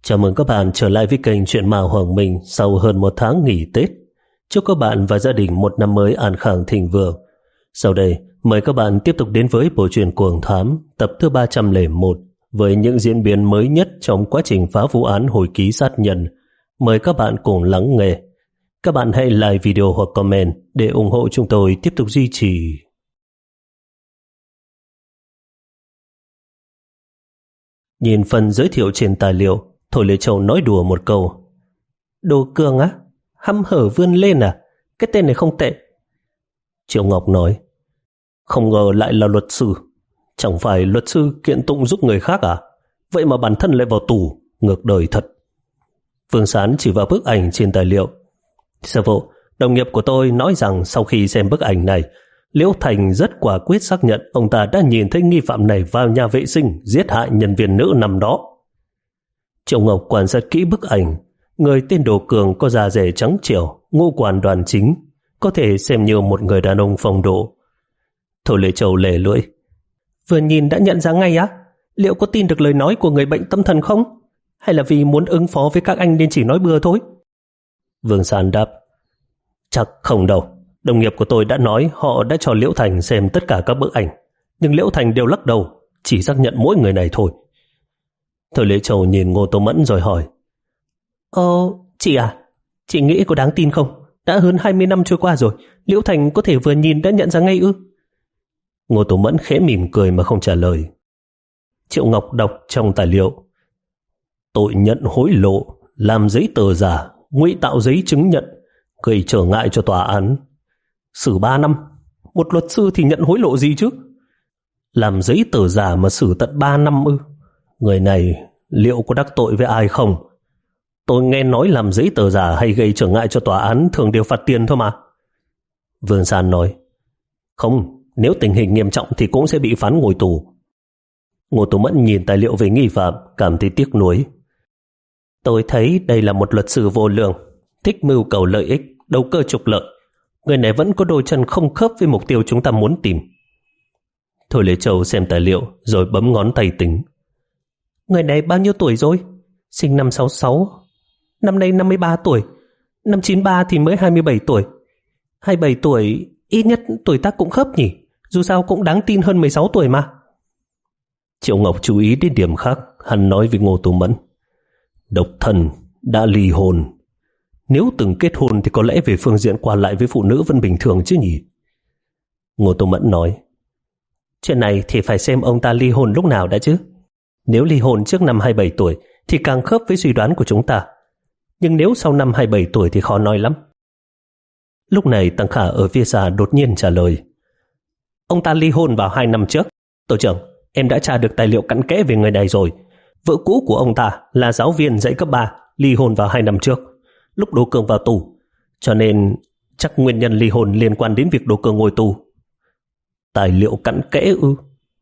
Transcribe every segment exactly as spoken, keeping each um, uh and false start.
Chào mừng các bạn trở lại với kênh Chuyện Ma Hoàng Minh sau hơn một tháng nghỉ Tết. Chúc các bạn và gia đình một năm mới an khang thịnh vượng. Sau đây, mời các bạn tiếp tục đến với bộ truyện Cuồng Thám tập thứ ba trăm lẻ một với những diễn biến mới nhất trong quá trình phá vụ án hồi ký sát nhân. Mời các bạn cùng lắng nghe. Các bạn hãy like video hoặc comment để ủng hộ chúng tôi tiếp tục duy trì. Nhìn phần giới thiệu trên tài liệu, Thôi Lê Châu nói đùa một câu. Đồ Cường á? Hăm hở vươn lên à? Cái tên này không tệ. Triệu Ngọc nói, không ngờ lại là luật sư. Chẳng phải luật sư kiện tụng giúp người khác à? Vậy mà bản thân lại vào tù, ngược đời thật. Vương Sán chỉ vào bức ảnh trên tài liệu. Sư phụ, đồng nghiệp của tôi nói rằng sau khi xem bức ảnh này, Liễu Thành rất quả quyết xác nhận ông ta đã nhìn thấy nghi phạm này vào nhà vệ sinh giết hại nhân viên nữ năm đó. Triệu Ngọc quan sát kỹ bức ảnh. Người tên Đồ Cường có da dẻ trắng trẻo, ngũ quan đoan chính, có thể xem như một người đàn ông phong độ. Thôi Lê Châu lề lưỡi. Vừa nhìn đã nhận ra ngay á? Liệu có tin được lời nói của người bệnh tâm thần không? Hay là vì muốn ứng phó với các anh nên chỉ nói bừa thôi? Vương Sán đáp, chắc không đâu. Đồng nghiệp của tôi đã nói họ đã cho Liễu Thành xem tất cả các bức ảnh, nhưng Liễu Thành đều lắc đầu, chỉ xác nhận mỗi người này thôi. Thôi Lê Châu nhìn Ngô Tô Mẫn rồi hỏi, Ồ, chị à, chị nghĩ có đáng tin không? Đã hơn hai mươi năm trôi qua rồi, Liễu Thành có thể vừa nhìn đã nhận ra ngay ư? Ngô Tô Mẫn khẽ mỉm cười mà không trả lời. Triệu Ngọc đọc trong tài liệu, tội nhận hối lộ, làm giấy tờ giả, ngụy tạo giấy chứng nhận, gây trở ngại cho tòa án. Xử ba năm, một luật sư thì nhận hối lộ gì chứ? Làm giấy tờ giả mà xử tận ba năm ư? Người này liệu có đắc tội với ai không? Tôi nghe nói làm giấy tờ giả hay gây trở ngại cho tòa án thường đều phạt tiền thôi mà. Vương Sán nói, không, nếu tình hình nghiêm trọng thì cũng sẽ bị phán ngồi tù. Ngô Tô Mẫn nhìn tài liệu về nghi phạm, cảm thấy tiếc nuối. Tôi thấy đây là một luật sư vô lương, thích mưu cầu lợi ích, đầu cơ trục lợi. Người này vẫn có đôi chân không khớp với mục tiêu chúng ta muốn tìm. Thôi Lê Châu xem tài liệu rồi bấm ngón tay tính. Người này bao nhiêu tuổi rồi? Sinh năm sáu sáu, năm nay năm mươi ba tuổi, năm chín ba thì mới hai mươi bảy tuổi. hai mươi bảy tuổi, ít nhất tuổi tác cũng khớp nhỉ, dù sao cũng đáng tin hơn mười sáu tuổi mà. Triệu Ngọc chú ý đến điểm khác, hắn nói với Ngô Tô Mẫn, độc thân, đã ly hôn. Nếu từng kết hôn thì có lẽ về phương diện qua lại với phụ nữ vẫn bình thường chứ nhỉ? Ngô Tô Mẫn nói, chuyện này thì phải xem ông ta ly hôn lúc nào đã chứ. Nếu ly hôn trước năm hai mươi bảy tuổi thì càng khớp với suy đoán của chúng ta. Nhưng nếu sau năm hai mươi bảy tuổi thì khó nói lắm. Lúc này Tăng Khả ở phía xa đột nhiên trả lời, ông ta ly hôn vào hai năm trước. Tổ trưởng, em đã tra được tài liệu cặn kẽ về người này rồi. Vợ cũ của ông ta là giáo viên dạy cấp ba, ly hôn vào hai năm trước, lúc Đỗ Cường vào tù. Cho nên chắc nguyên nhân ly hôn liên quan đến việc Đỗ Cường ngồi tù. Tài liệu cặn kẽ ư?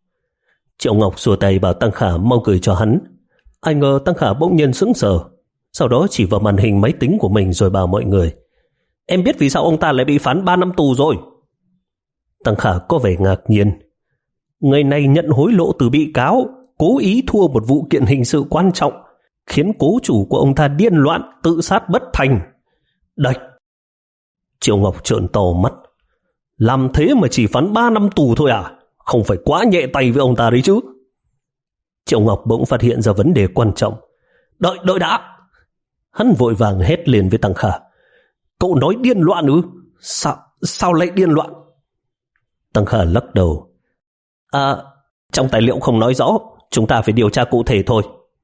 Triệu Ngọc xua tay bảo Tăng Khả mau gửi cho hắn. Ai ngờ Tăng Khả bỗng nhiên sững sờ, sau đó chỉ vào màn hình máy tính của mình rồi bảo mọi người, em biết vì sao ông ta lại bị phán ba năm tù rồi. Tăng Khả có vẻ ngạc nhiên. Người này nhận hối lộ từ bị cáo, cố ý thua một vụ kiện hình sự quan trọng, khiến cố chủ của ông ta điên loạn, tự sát bất thành. Đạch! Triệu Ngọc trợn to mắt. Làm thế mà chỉ phán ba năm tù thôi à? Không phải quá nhẹ tay với ông ta đấy chứ? Triệu Ngọc bỗng phát hiện ra vấn đề quan trọng. Đợi, đợi đã! Hắn vội vàng hét lên với Tăng Khả. Cậu nói điên loạn ư? Sao, sao lại điên loạn? Tăng Khả lắc đầu. À, trong tài liệu không nói rõ, chúng ta phải điều tra cụ thể thôi.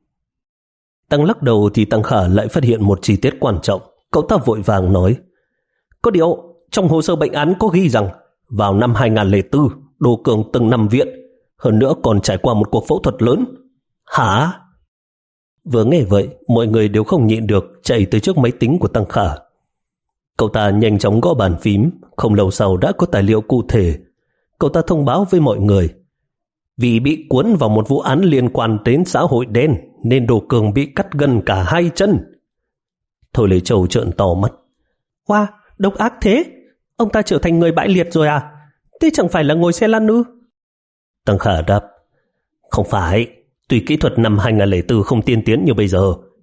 Tăng lắc đầu thì Tăng Khả lại phát hiện một chi tiết quan trọng. Cậu ta vội vàng nói, có điều trong hồ sơ bệnh án có ghi rằng vào năm hai không không bốn, Đỗ Cường từng nằm viện, hơn nữa còn trải qua một cuộc phẫu thuật lớn. Hả? Vừa nghe vậy, mọi người đều không nhịn được chạy tới trước máy tính của Tăng Khả. Cậu ta nhanh chóng gõ bàn phím, không lâu sau đã có tài liệu cụ thể. Cậu ta thông báo với mọi người, vì bị cuốn vào một vụ án liên quan đến xã hội đen nên Đỗ Cường bị cắt gân cả hai chân. Thôi Lê Châu trợn to mắt. Wow, độc ác thế! Ông ta trở thành người bại liệt rồi à? Thế chẳng phải là ngồi xe lăn ư? Tăng Khả đáp, không phải. Tuy kỹ thuật năm hai không không bốn không tiên tiến như bây giờ,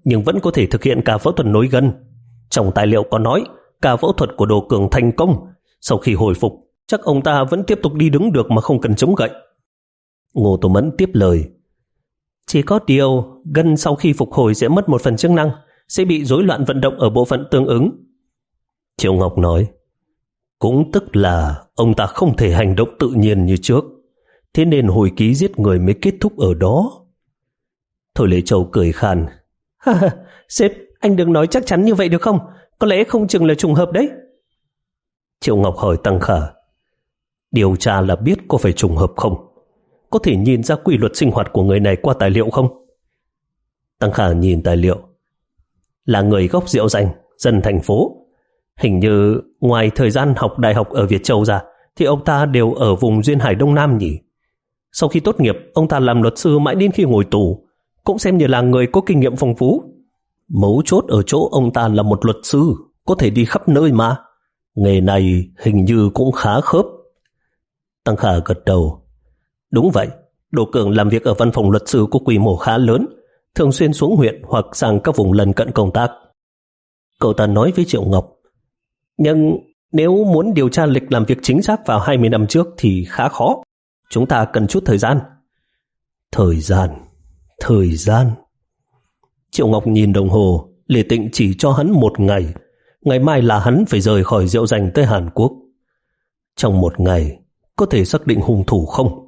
nhưng vẫn có thể thực hiện ca phẫu thuật nối gân. Trong tài liệu có nói ca phẫu thuật của Đồ Cường thành công. Sau khi hồi phục, chắc ông ta vẫn tiếp tục đi đứng được mà không cần chống gậy. Ngô Tô Mẫn tiếp lời. Chỉ có điều, gân sau khi phục hồi sẽ mất một phần chức năng, sẽ bị rối loạn vận động ở bộ phận tương ứng. Triệu Ngọc nói. Cũng tức là ông ta không thể hành động tự nhiên như trước, thế nên hồi ký giết người mới kết thúc ở đó. Thôi Lệ Châu cười khan. Ha ha, sếp, anh đừng nói chắc chắn như vậy được không? Có lẽ không chừng là trùng hợp đấy. Triệu Ngọc hỏi Tăng Khả. Điều tra là biết có phải trùng hợp không? Có thể nhìn ra quy luật sinh hoạt của người này qua tài liệu không? Tăng Khả nhìn tài liệu. Là người gốc Diệu Danh, dân thành phố. Hình như ngoài thời gian học đại học ở Việt Châu ra thì ông ta đều ở vùng duyên hải Đông Nam nhỉ. Sau khi tốt nghiệp, ông ta làm luật sư mãi đến khi ngồi tù, cũng xem như là người có kinh nghiệm phong phú. Mấu chốt ở chỗ ông ta là một luật sư, có thể đi khắp nơi mà. Nghề này hình như cũng khá khớp. Tăng Khả gật đầu. Đúng vậy, Đồ Cường làm việc ở văn phòng luật sư có quy mô khá lớn, thường xuyên xuống huyện hoặc sang các vùng lân cận công tác. Cậu ta nói với Triệu Ngọc. Nhưng nếu muốn điều tra lịch làm việc chính xác vào hai mươi năm trước thì khá khó. Chúng ta cần chút thời gian. Thời gian, thời gian. Triệu Ngọc nhìn đồng hồ, Lê Tịnh chỉ cho hắn một ngày. Ngày mai là hắn phải rời khỏi Diệu Danh tới Hàn Quốc. Trong một ngày, có thể xác định hung thủ không?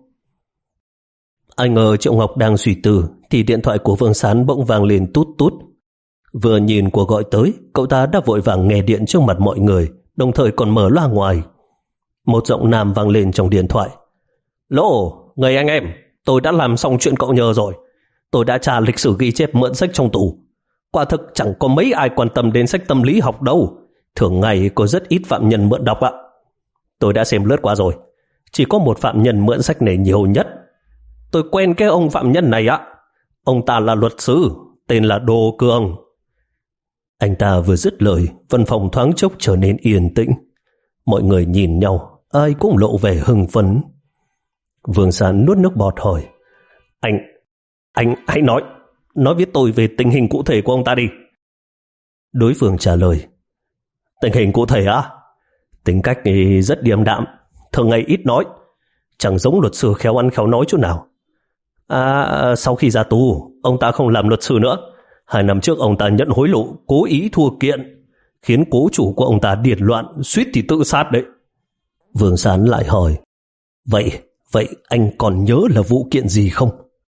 Ai ngờ Triệu Ngọc đang suy tư thì điện thoại của Vương Sán bỗng vang lên tút tút. Vừa nhìn cuộc gọi tới, cậu ta đã vội vàng nghe điện trước mặt mọi người, đồng thời còn mở loa ngoài. Một giọng nam vang lên trong điện thoại. Lô, người anh em, tôi đã làm xong chuyện cậu nhờ rồi. Tôi đã tra lịch sử ghi chép mượn sách trong tủ. Quả thực chẳng có mấy ai quan tâm đến sách tâm lý học đâu. Thường ngày có rất ít phạm nhân mượn đọc ạ. Tôi đã xem lướt qua rồi. Chỉ có một phạm nhân mượn sách này nhiều nhất. Tôi quen cái ông phạm nhân này ạ. Ông ta là luật sư, tên là Đồ Cường. Anh ta vừa dứt lời, văn phòng thoáng chốc trở nên yên tĩnh. Mọi người nhìn nhau, ai cũng lộ vẻ hưng phấn. Vương Sán nuốt nước bọt hỏi. Anh, anh hãy nói, nói với tôi về tình hình cụ thể của ông ta đi. Đối phương trả lời. Tình hình cụ thể á? Tính cách thì rất điềm đạm, thường ngày ít nói, chẳng giống luật sư khéo ăn khéo nói chút nào. À, sau khi ra tù, ông ta không làm luật sư nữa. Hai năm trước ông ta nhận hối lộ, cố ý thua kiện, khiến cố chủ của ông ta điên loạn, suýt thì tự sát đấy. Vương Sán lại hỏi. Vậy, vậy anh còn nhớ là vụ kiện gì không?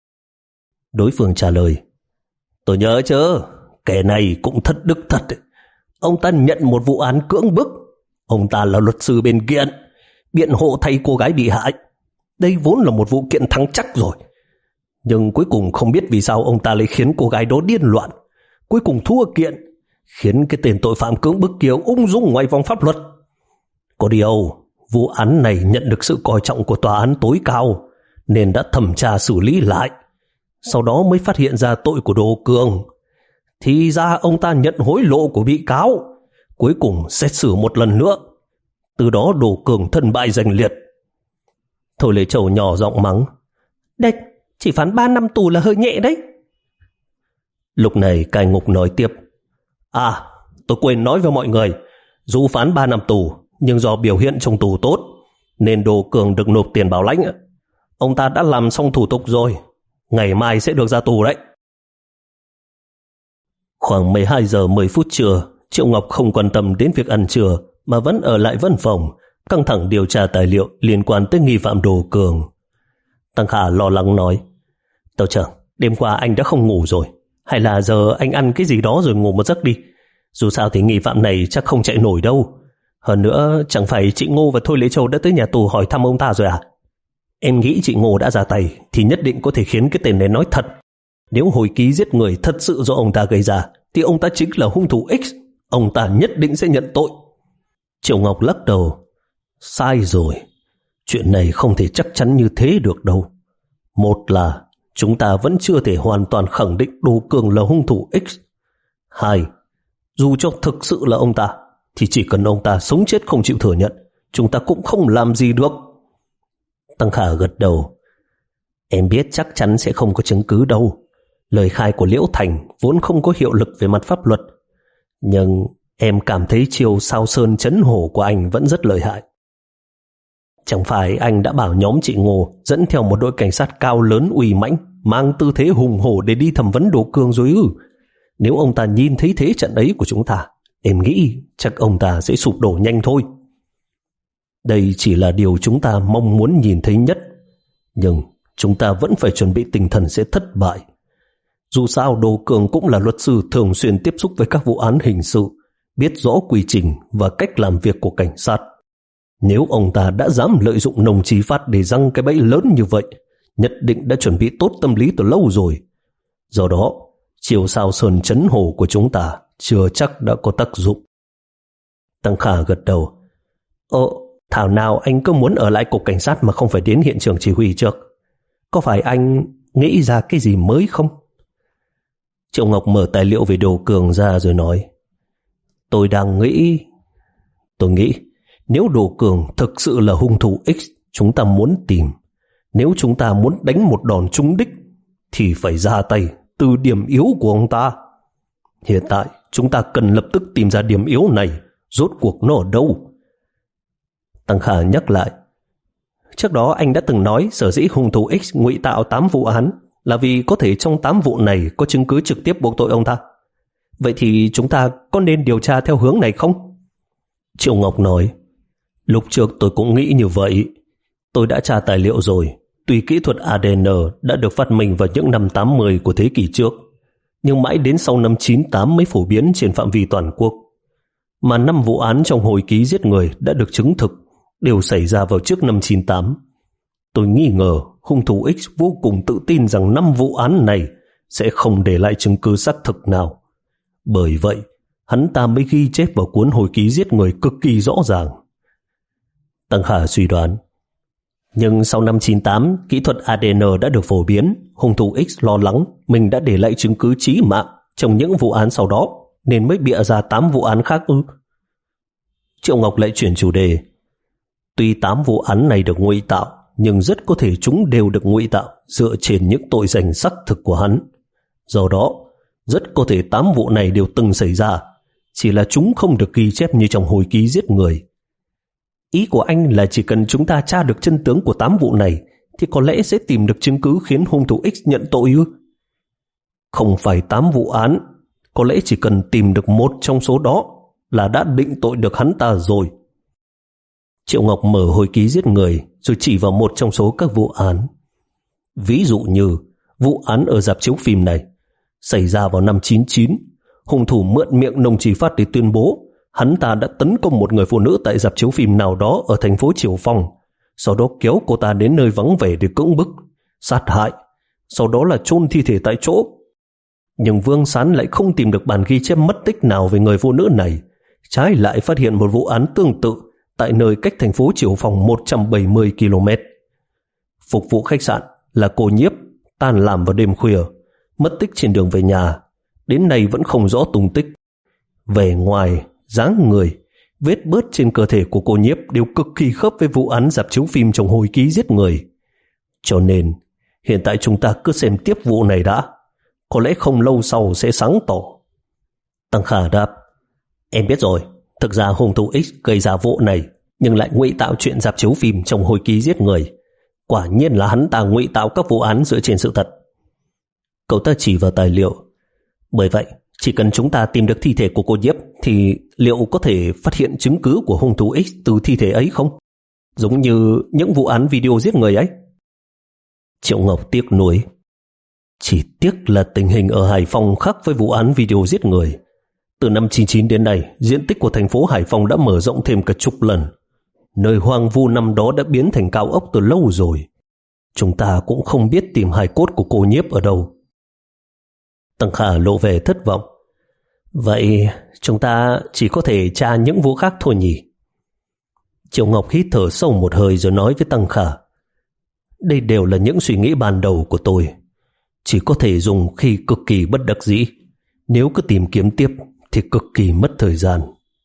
Đối phương trả lời. Tôi nhớ chứ, kẻ này cũng thất đức thật đấy. Ông ta nhận một vụ án cưỡng bức. Ông ta là luật sư bên kiện, biện hộ thay cô gái bị hại. Đây vốn là một vụ kiện thắng chắc rồi. Nhưng cuối cùng không biết vì sao ông ta lại khiến cô gái đó điên loạn. Cuối cùng thua kiện, khiến cái tên tội phạm cưỡng bức kia ung dung ngoài vòng pháp luật. Có điều, vụ án này nhận được sự coi trọng của tòa án tối cao, nên đã thẩm tra xử lý lại. Sau đó mới phát hiện ra tội của Đồ Cường. Thì ra ông ta nhận hối lộ của bị cáo. Cuối cùng xét xử một lần nữa. Từ đó Đồ Cường thân bại danh liệt. Thôi Lê Châu nhỏ giọng mắng. Đếch, chỉ phán ba năm tù là hơi nhẹ đấy. Lúc này cai ngục nói tiếp. À, tôi quên nói với mọi người, dù phán ba năm tù, nhưng do biểu hiện trong tù tốt, nên Đồ Cường được nộp tiền bảo lãnh. Ông ta đã làm xong thủ tục rồi, ngày mai sẽ được ra tù đấy. Khoảng mười hai giờ mười phút trưa, Triệu Ngọc không quan tâm đến việc ăn trưa, mà vẫn ở lại văn phòng, căng thẳng điều tra tài liệu liên quan tới nghi phạm Đồ Cường. Tăng Khả lo lắng nói. Tàu trưởng, đêm qua anh đã không ngủ rồi. Hay là giờ anh ăn cái gì đó rồi ngủ một giấc đi. Dù sao thì nghi phạm này chắc không chạy nổi đâu. Hơn nữa, chẳng phải chị Ngô và Thôi Lễ Châu đã tới nhà tù hỏi thăm ông ta rồi à? Em nghĩ chị Ngô đã ra tay thì nhất định có thể khiến cái tên này nói thật. Nếu hồi ký giết người thật sự do ông ta gây ra, thì ông ta chính là hung thủ X. Ông ta nhất định sẽ nhận tội. Triệu Ngọc lắc đầu. Sai rồi. Chuyện này không thể chắc chắn như thế được đâu. Một là chúng ta vẫn chưa thể hoàn toàn khẳng định Đồ Cường là hung thủ X. Hai, dù cho thực sự là ông ta, thì chỉ cần ông ta sống chết không chịu thừa nhận, chúng ta cũng không làm gì được. Tăng Khả gật đầu. Em biết chắc chắn sẽ không có chứng cứ đâu. Lời khai của Liễu Thành vốn không có hiệu lực về mặt pháp luật, nhưng em cảm thấy chiêu sao sơn chấn hổ của anh vẫn rất lợi hại. Chẳng phải anh đã bảo nhóm chị Ngô dẫn theo một đội cảnh sát cao lớn uy mãnh, mang tư thế hùng hổ để đi thẩm vấn Đồ Cương rồi ư? Nếu ông ta nhìn thấy thế trận ấy của chúng ta, em nghĩ chắc ông ta sẽ sụp đổ nhanh thôi. Đây chỉ là điều chúng ta mong muốn nhìn thấy nhất, nhưng chúng ta vẫn phải chuẩn bị tinh thần sẽ thất bại. Dù sao Đồ Cương cũng là luật sư thường xuyên tiếp xúc với các vụ án hình sự, biết rõ quy trình và cách làm việc của cảnh sát. Nếu ông ta đã dám lợi dụng Nông Chí Phát để răng cái bẫy lớn như vậy, nhất định đã chuẩn bị tốt tâm lý từ lâu rồi. Do đó, chiều sao sơn chấn hổ của chúng ta chưa chắc đã có tác dụng. Tăng Khả gật đầu. Ồ, thảo nào anh cứ muốn ở lại cục cảnh sát mà không phải đến hiện trường chỉ huy trước? Có phải anh nghĩ ra cái gì mới không? Triệu Ngọc mở tài liệu về Đồ Cường ra rồi nói. Tôi đang nghĩ... Tôi nghĩ nếu Đồ Cường thực sự là hung thủ X chúng ta muốn tìm, nếu chúng ta muốn đánh một đòn trúng đích, thì phải ra tay từ điểm yếu của ông ta. Hiện tại chúng ta cần lập tức tìm ra điểm yếu này, rốt cuộc nó ở đâu? Tăng Khả nhắc lại. Trước đó anh đã từng nói sở dĩ hung thủ X ngụy tạo tám vụ án là vì có thể trong tám vụ này có chứng cứ trực tiếp buộc tội ông ta. Vậy thì chúng ta có nên điều tra theo hướng này không? Triệu Ngọc nói. Lúc trước tôi cũng nghĩ như vậy. Tôi đã tra tài liệu rồi. Tuy kỹ thuật a đê en đã được phát minh vào những năm tám mươi của thế kỷ trước, nhưng mãi đến sau năm chín tám mới phổ biến trên phạm vi toàn quốc. Mà năm vụ án trong hồi ký giết người đã được chứng thực đều xảy ra vào trước năm chín tám. Tôi nghi ngờ hung thủ X vô cùng tự tin rằng năm vụ án này sẽ không để lại chứng cứ xác thực nào. Bởi vậy, hắn ta mới ghi chép vào cuốn hồi ký giết người cực kỳ rõ ràng. Tăng Khả suy đoán. Nhưng sau năm chín tám, kỹ thuật a đê en đã được phổ biến, hung thủ X lo lắng mình đã để lại chứng cứ chí mạng trong những vụ án sau đó, nên mới bịa ra tám vụ án khác ư? Triệu Ngọc lại chuyển chủ đề. Tuy tám vụ án này được ngụy tạo, nhưng rất có thể chúng đều được ngụy tạo dựa trên những tội danh xác thực của hắn. Do đó, rất có thể tám vụ này đều từng xảy ra, chỉ là chúng không được ghi chép như trong hồi ký giết người. Ý của anh là chỉ cần chúng ta tra được chân tướng của tám vụ này thì có lẽ sẽ tìm được chứng cứ khiến hung thủ X nhận tội ư? Không phải tám vụ án, có lẽ chỉ cần tìm được một trong số đó là đã định tội được hắn ta rồi. Triệu Ngọc mở hồi ký giết người rồi chỉ vào một trong số các vụ án. Ví dụ như vụ án ở rạp chiếu phim này xảy ra vào năm chín chín, hung thủ mượn miệng Nông Chí Phát để tuyên bố hắn ta đã tấn công một người phụ nữ tại rạp chiếu phim nào đó ở thành phố Triều Phong, sau đó kéo cô ta đến nơi vắng vẻ để cưỡng bức, sát hại, sau đó là chôn thi thể tại chỗ. Nhưng Vương Sán lại không tìm được bản ghi chép mất tích nào về người phụ nữ này, trái lại phát hiện một vụ án tương tự tại nơi cách thành phố Triều Phong một trăm bảy mươi ki lô mét. Phục vụ khách sạn là cô Nhiếp, tan làm vào đêm khuya, mất tích trên đường về nhà, đến nay vẫn không rõ tung tích. Về ngoài, dáng người, vết bớt trên cơ thể của cô Nhiếp đều cực kỳ khớp với vụ án rạp chiếu phim trong hồi ký giết người. Cho nên, hiện tại chúng ta cứ xem tiếp vụ này đã, có lẽ không lâu sau sẽ sáng tỏ. Tăng Khả đáp. Em biết rồi, thực ra hung thủ X gây ra vụ này nhưng lại ngụy tạo chuyện rạp chiếu phim trong hồi ký giết người. Quả nhiên là hắn ta ngụy tạo các vụ án dựa trên sự thật. Cậu ta chỉ vào tài liệu. Bởi vậy, chỉ cần chúng ta tìm được thi thể của cô Nhiếp thì liệu có thể phát hiện chứng cứ của hung thủ X từ thi thể ấy không? Giống như những vụ án video giết người ấy. Triệu Ngọc tiếc nuối. Chỉ tiếc là tình hình ở Hải Phòng khác với vụ án video giết người. Từ năm chín chín đến nay, diện tích của thành phố Hải Phòng đã mở rộng thêm cả chục lần. Nơi hoang vu năm đó đã biến thành cao ốc từ lâu rồi. Chúng ta cũng không biết tìm hài cốt của cô Nhiếp ở đâu. Tăng Khả lộ vẻ thất vọng. Vậy chúng ta chỉ có thể tra những vụ khác thôi nhỉ? Triệu Ngọc hít thở sâu một hơi rồi nói với Tăng Khả. Đây đều là những suy nghĩ ban đầu của tôi, chỉ có thể dùng khi cực kỳ bất đắc dĩ. Nếu cứ tìm kiếm tiếp thì cực kỳ mất thời gian.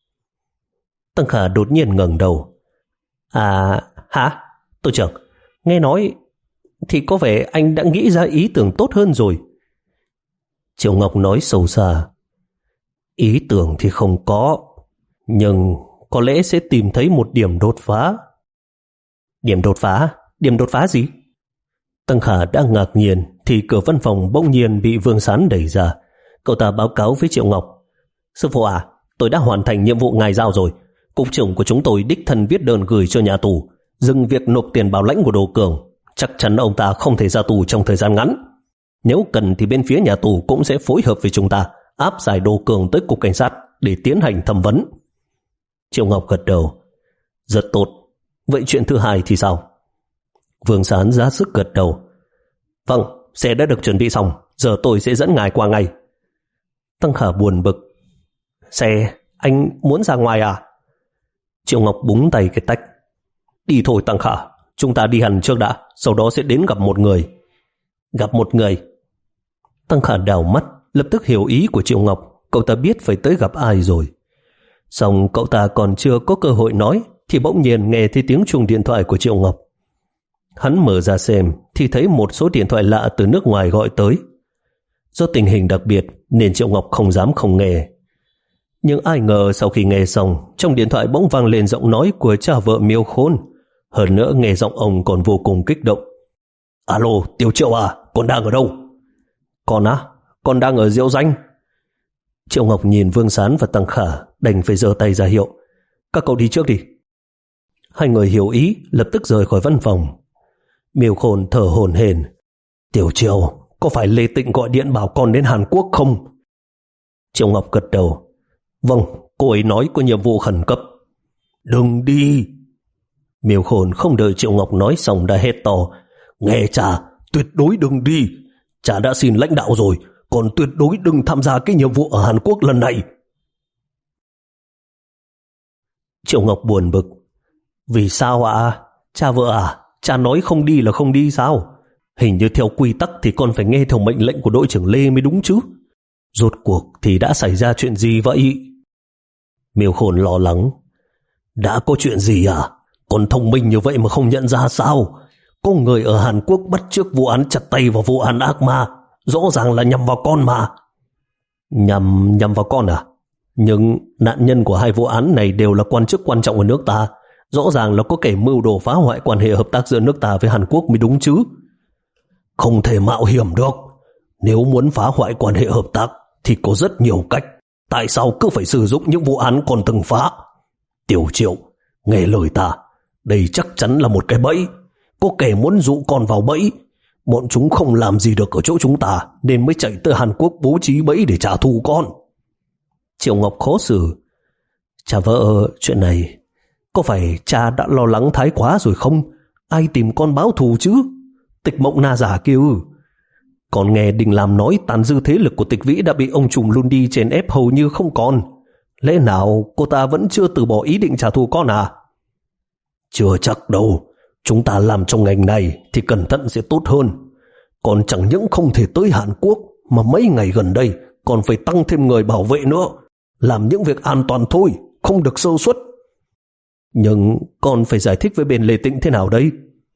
Tăng Khả đột nhiên ngẩng đầu. À, hả? Tổ trưởng, nghe nói thì có vẻ anh đã nghĩ ra ý tưởng tốt hơn rồi. Triệu Ngọc nói sâu xa. Ý tưởng thì không có, nhưng có lẽ sẽ tìm thấy một điểm đột phá. Điểm đột phá? Điểm đột phá gì? Tăng Khả đang ngạc nhiên thì cửa văn phòng bỗng nhiên bị Vương Sán đẩy ra. Cậu ta báo cáo với Triệu Ngọc. Sư phụ à, tôi đã hoàn thành nhiệm vụ ngài giao rồi. Cục trưởng của chúng tôi đích thân viết đơn gửi cho nhà tù, dừng việc nộp tiền bảo lãnh của Đồ Cường. Chắc chắn ông ta không thể ra tù trong thời gian ngắn. Nếu cần thì bên phía nhà tù cũng sẽ phối hợp với chúng ta, áp giải Đồ Cường tới cục cảnh sát để tiến hành thẩm vấn. Triệu Ngọc gật đầu. Rất tốt. Vậy chuyện thứ hai thì sao? Vương Sán ra sức gật đầu. Vâng, xe đã được chuẩn bị xong, giờ tôi sẽ dẫn ngài qua ngay. Tăng Khả buồn bực. Xe, anh muốn ra ngoài à? Triệu Ngọc búng tay cái tách. Đi thôi Tăng Khả, chúng ta đi hẳn trước đã, sau đó sẽ đến gặp một người. Gặp một người? Tăng Khả đảo mắt, lập tức hiểu ý của Triệu Ngọc. Cậu ta biết phải tới gặp ai rồi. Xong cậu ta còn chưa có cơ hội nói thì bỗng nhiên nghe thấy tiếng chuông điện thoại của Triệu Ngọc. Hắn mở ra xem thì thấy một số điện thoại lạ từ nước ngoài gọi tới. Do tình hình đặc biệt nên Triệu Ngọc không dám không nghe. Nhưng ai ngờ sau khi nghe xong, trong điện thoại bỗng vang lên giọng nói của cha vợ Miêu Khôn. Hơn nữa nghe giọng ông còn vô cùng kích động. Alo, Tiểu Triệu à, con đang ở đâu? Con á, con đang ở Diệu Danh. Triệu Ngọc nhìn Vương Sán và Tăng Khả, đành phải giơ tay ra hiệu. Các cậu đi trước đi. Hai người hiểu ý, lập tức rời khỏi văn phòng. Miêu Khôn thở hổn hển. Tiểu Triệu, có phải Lê Tịnh gọi điện bảo con đến Hàn Quốc không? Triệu Ngọc gật đầu. Vâng, cô ấy nói có nhiệm vụ khẩn cấp. Đừng đi. Miêu Khôn không đợi Triệu Ngọc nói xong đã hét to. Nghe cha, tuyệt đối đừng đi. Cha đã xin lãnh đạo rồi, còn tuyệt đối đừng tham gia cái nhiệm vụ ở Hàn Quốc lần này. Triệu Ngọc buồn bực. Vì sao ạ? À? Cha vợ à, cha nói không đi là không đi sao? Hình như theo quy tắc thì con phải nghe theo mệnh lệnh của đội trưởng Lê mới đúng chứ. Rốt cuộc thì đã xảy ra chuyện gì vậy? Miêu Khôn lo lắng. Đã có chuyện gì à? Con thông minh như vậy mà không nhận ra sao? Có người ở Hàn Quốc bắt chước vụ án chặt tay vào vụ án ác ma. Rõ ràng là nhằm vào con mà. Nhằm, nhằm vào con à? Nhưng nạn nhân của hai vụ án này đều là quan chức quan trọng ở nước ta. Rõ ràng là có kẻ mưu đồ phá hoại quan hệ hợp tác giữa nước ta với Hàn Quốc mới đúng chứ. Không thể mạo hiểm được. Nếu muốn phá hoại quan hệ hợp tác thì có rất nhiều cách. Tại sao cứ phải sử dụng những vụ án còn từng phá? Tiểu Triệu, nghe lời ta, đây chắc chắn là một cái bẫy. Có kẻ muốn dụ con vào bẫy. Bọn chúng không làm gì được ở chỗ chúng ta nên mới chạy tới Hàn Quốc bố trí bẫy để trả thù con. Triệu Ngọc khó xử. Cha vợ, chuyện này có phải cha đã lo lắng thái quá rồi không? Ai tìm con báo thù chứ? Tịch Mộng Na giả kêu. Còn nghe Đình Làm nói tàn dư thế lực của Tịch Vĩ đã bị ông trùm Lundi chèn ép hầu như không còn. Lẽ nào cô ta vẫn chưa từ bỏ ý định trả thù con à? Chưa chắc đâu. Chúng ta làm trong ngành này thì cẩn thận sẽ tốt hơn. Còn chẳng những không thể tới Hàn Quốc mà mấy ngày gần đây còn phải tăng thêm người bảo vệ nữa. Làm những việc an toàn thôi, không được sơ suất. Nhưng con phải giải thích với bên Lê Tĩnh thế nào đây?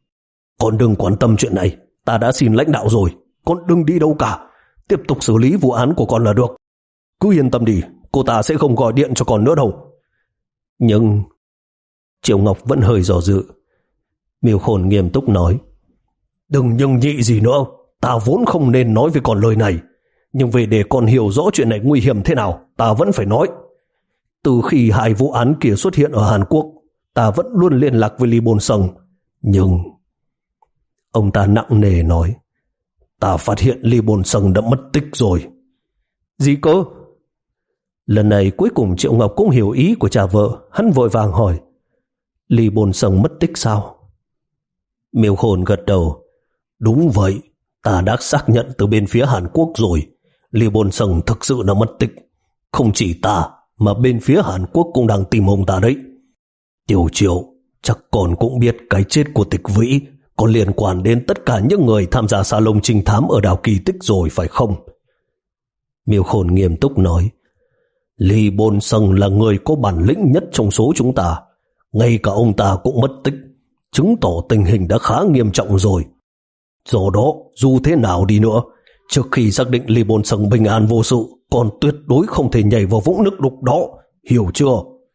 Con đừng quan tâm chuyện này, ta đã xin lãnh đạo rồi. Con đừng đi đâu cả, tiếp tục xử lý vụ án của con là được. Cứ yên tâm đi, cô ta sẽ không gọi điện cho con nữa đâu. Nhưng Triệu Ngọc vẫn hơi dò dự. Miêu Khôn nghiêm túc nói. Đừng nhưng nhị gì nữa, ta vốn không nên nói với con lời này. Nhưng về để con hiểu rõ chuyện này nguy hiểm thế nào, ta vẫn phải nói. Từ khi hai vụ án kia xuất hiện ở Hàn Quốc, ta vẫn luôn liên lạc với Lee Bôn Sung. Nhưng ông ta nặng nề nói, ta phát hiện Lee Bôn Sung đã mất tích rồi. Gì cơ? Lần này cuối cùng Triệu Ngọc cũng hiểu ý của cha vợ. Hắn vội vàng hỏi, Lee Bôn Sung mất tích sao? Miêu Khôn gật đầu. Đúng vậy, ta đã xác nhận từ bên phía Hàn Quốc rồi. Lee Bôn Sung thực sự đã mất tích. Không chỉ ta mà bên phía Hàn Quốc cũng đang tìm ông ta đấy. Tiểu Triệu, chắc con cũng biết cái chết của Tịch Vĩ có liên quan đến tất cả những người tham gia salon trinh thám ở đảo Kỳ Tích rồi phải không? Miêu Khôn nghiêm túc nói, Lee Bôn Sung là người có bản lĩnh nhất trong số chúng ta. Ngay cả ông ta cũng mất tích, chứng tỏ tình hình đã khá nghiêm trọng rồi. Do đó, dù thế nào đi nữa, Trước khi xác định Lý Bồn Sừng bình an vô sự, con tuyệt đối không thể nhảy vào vũng nước đục đó, hiểu chưa?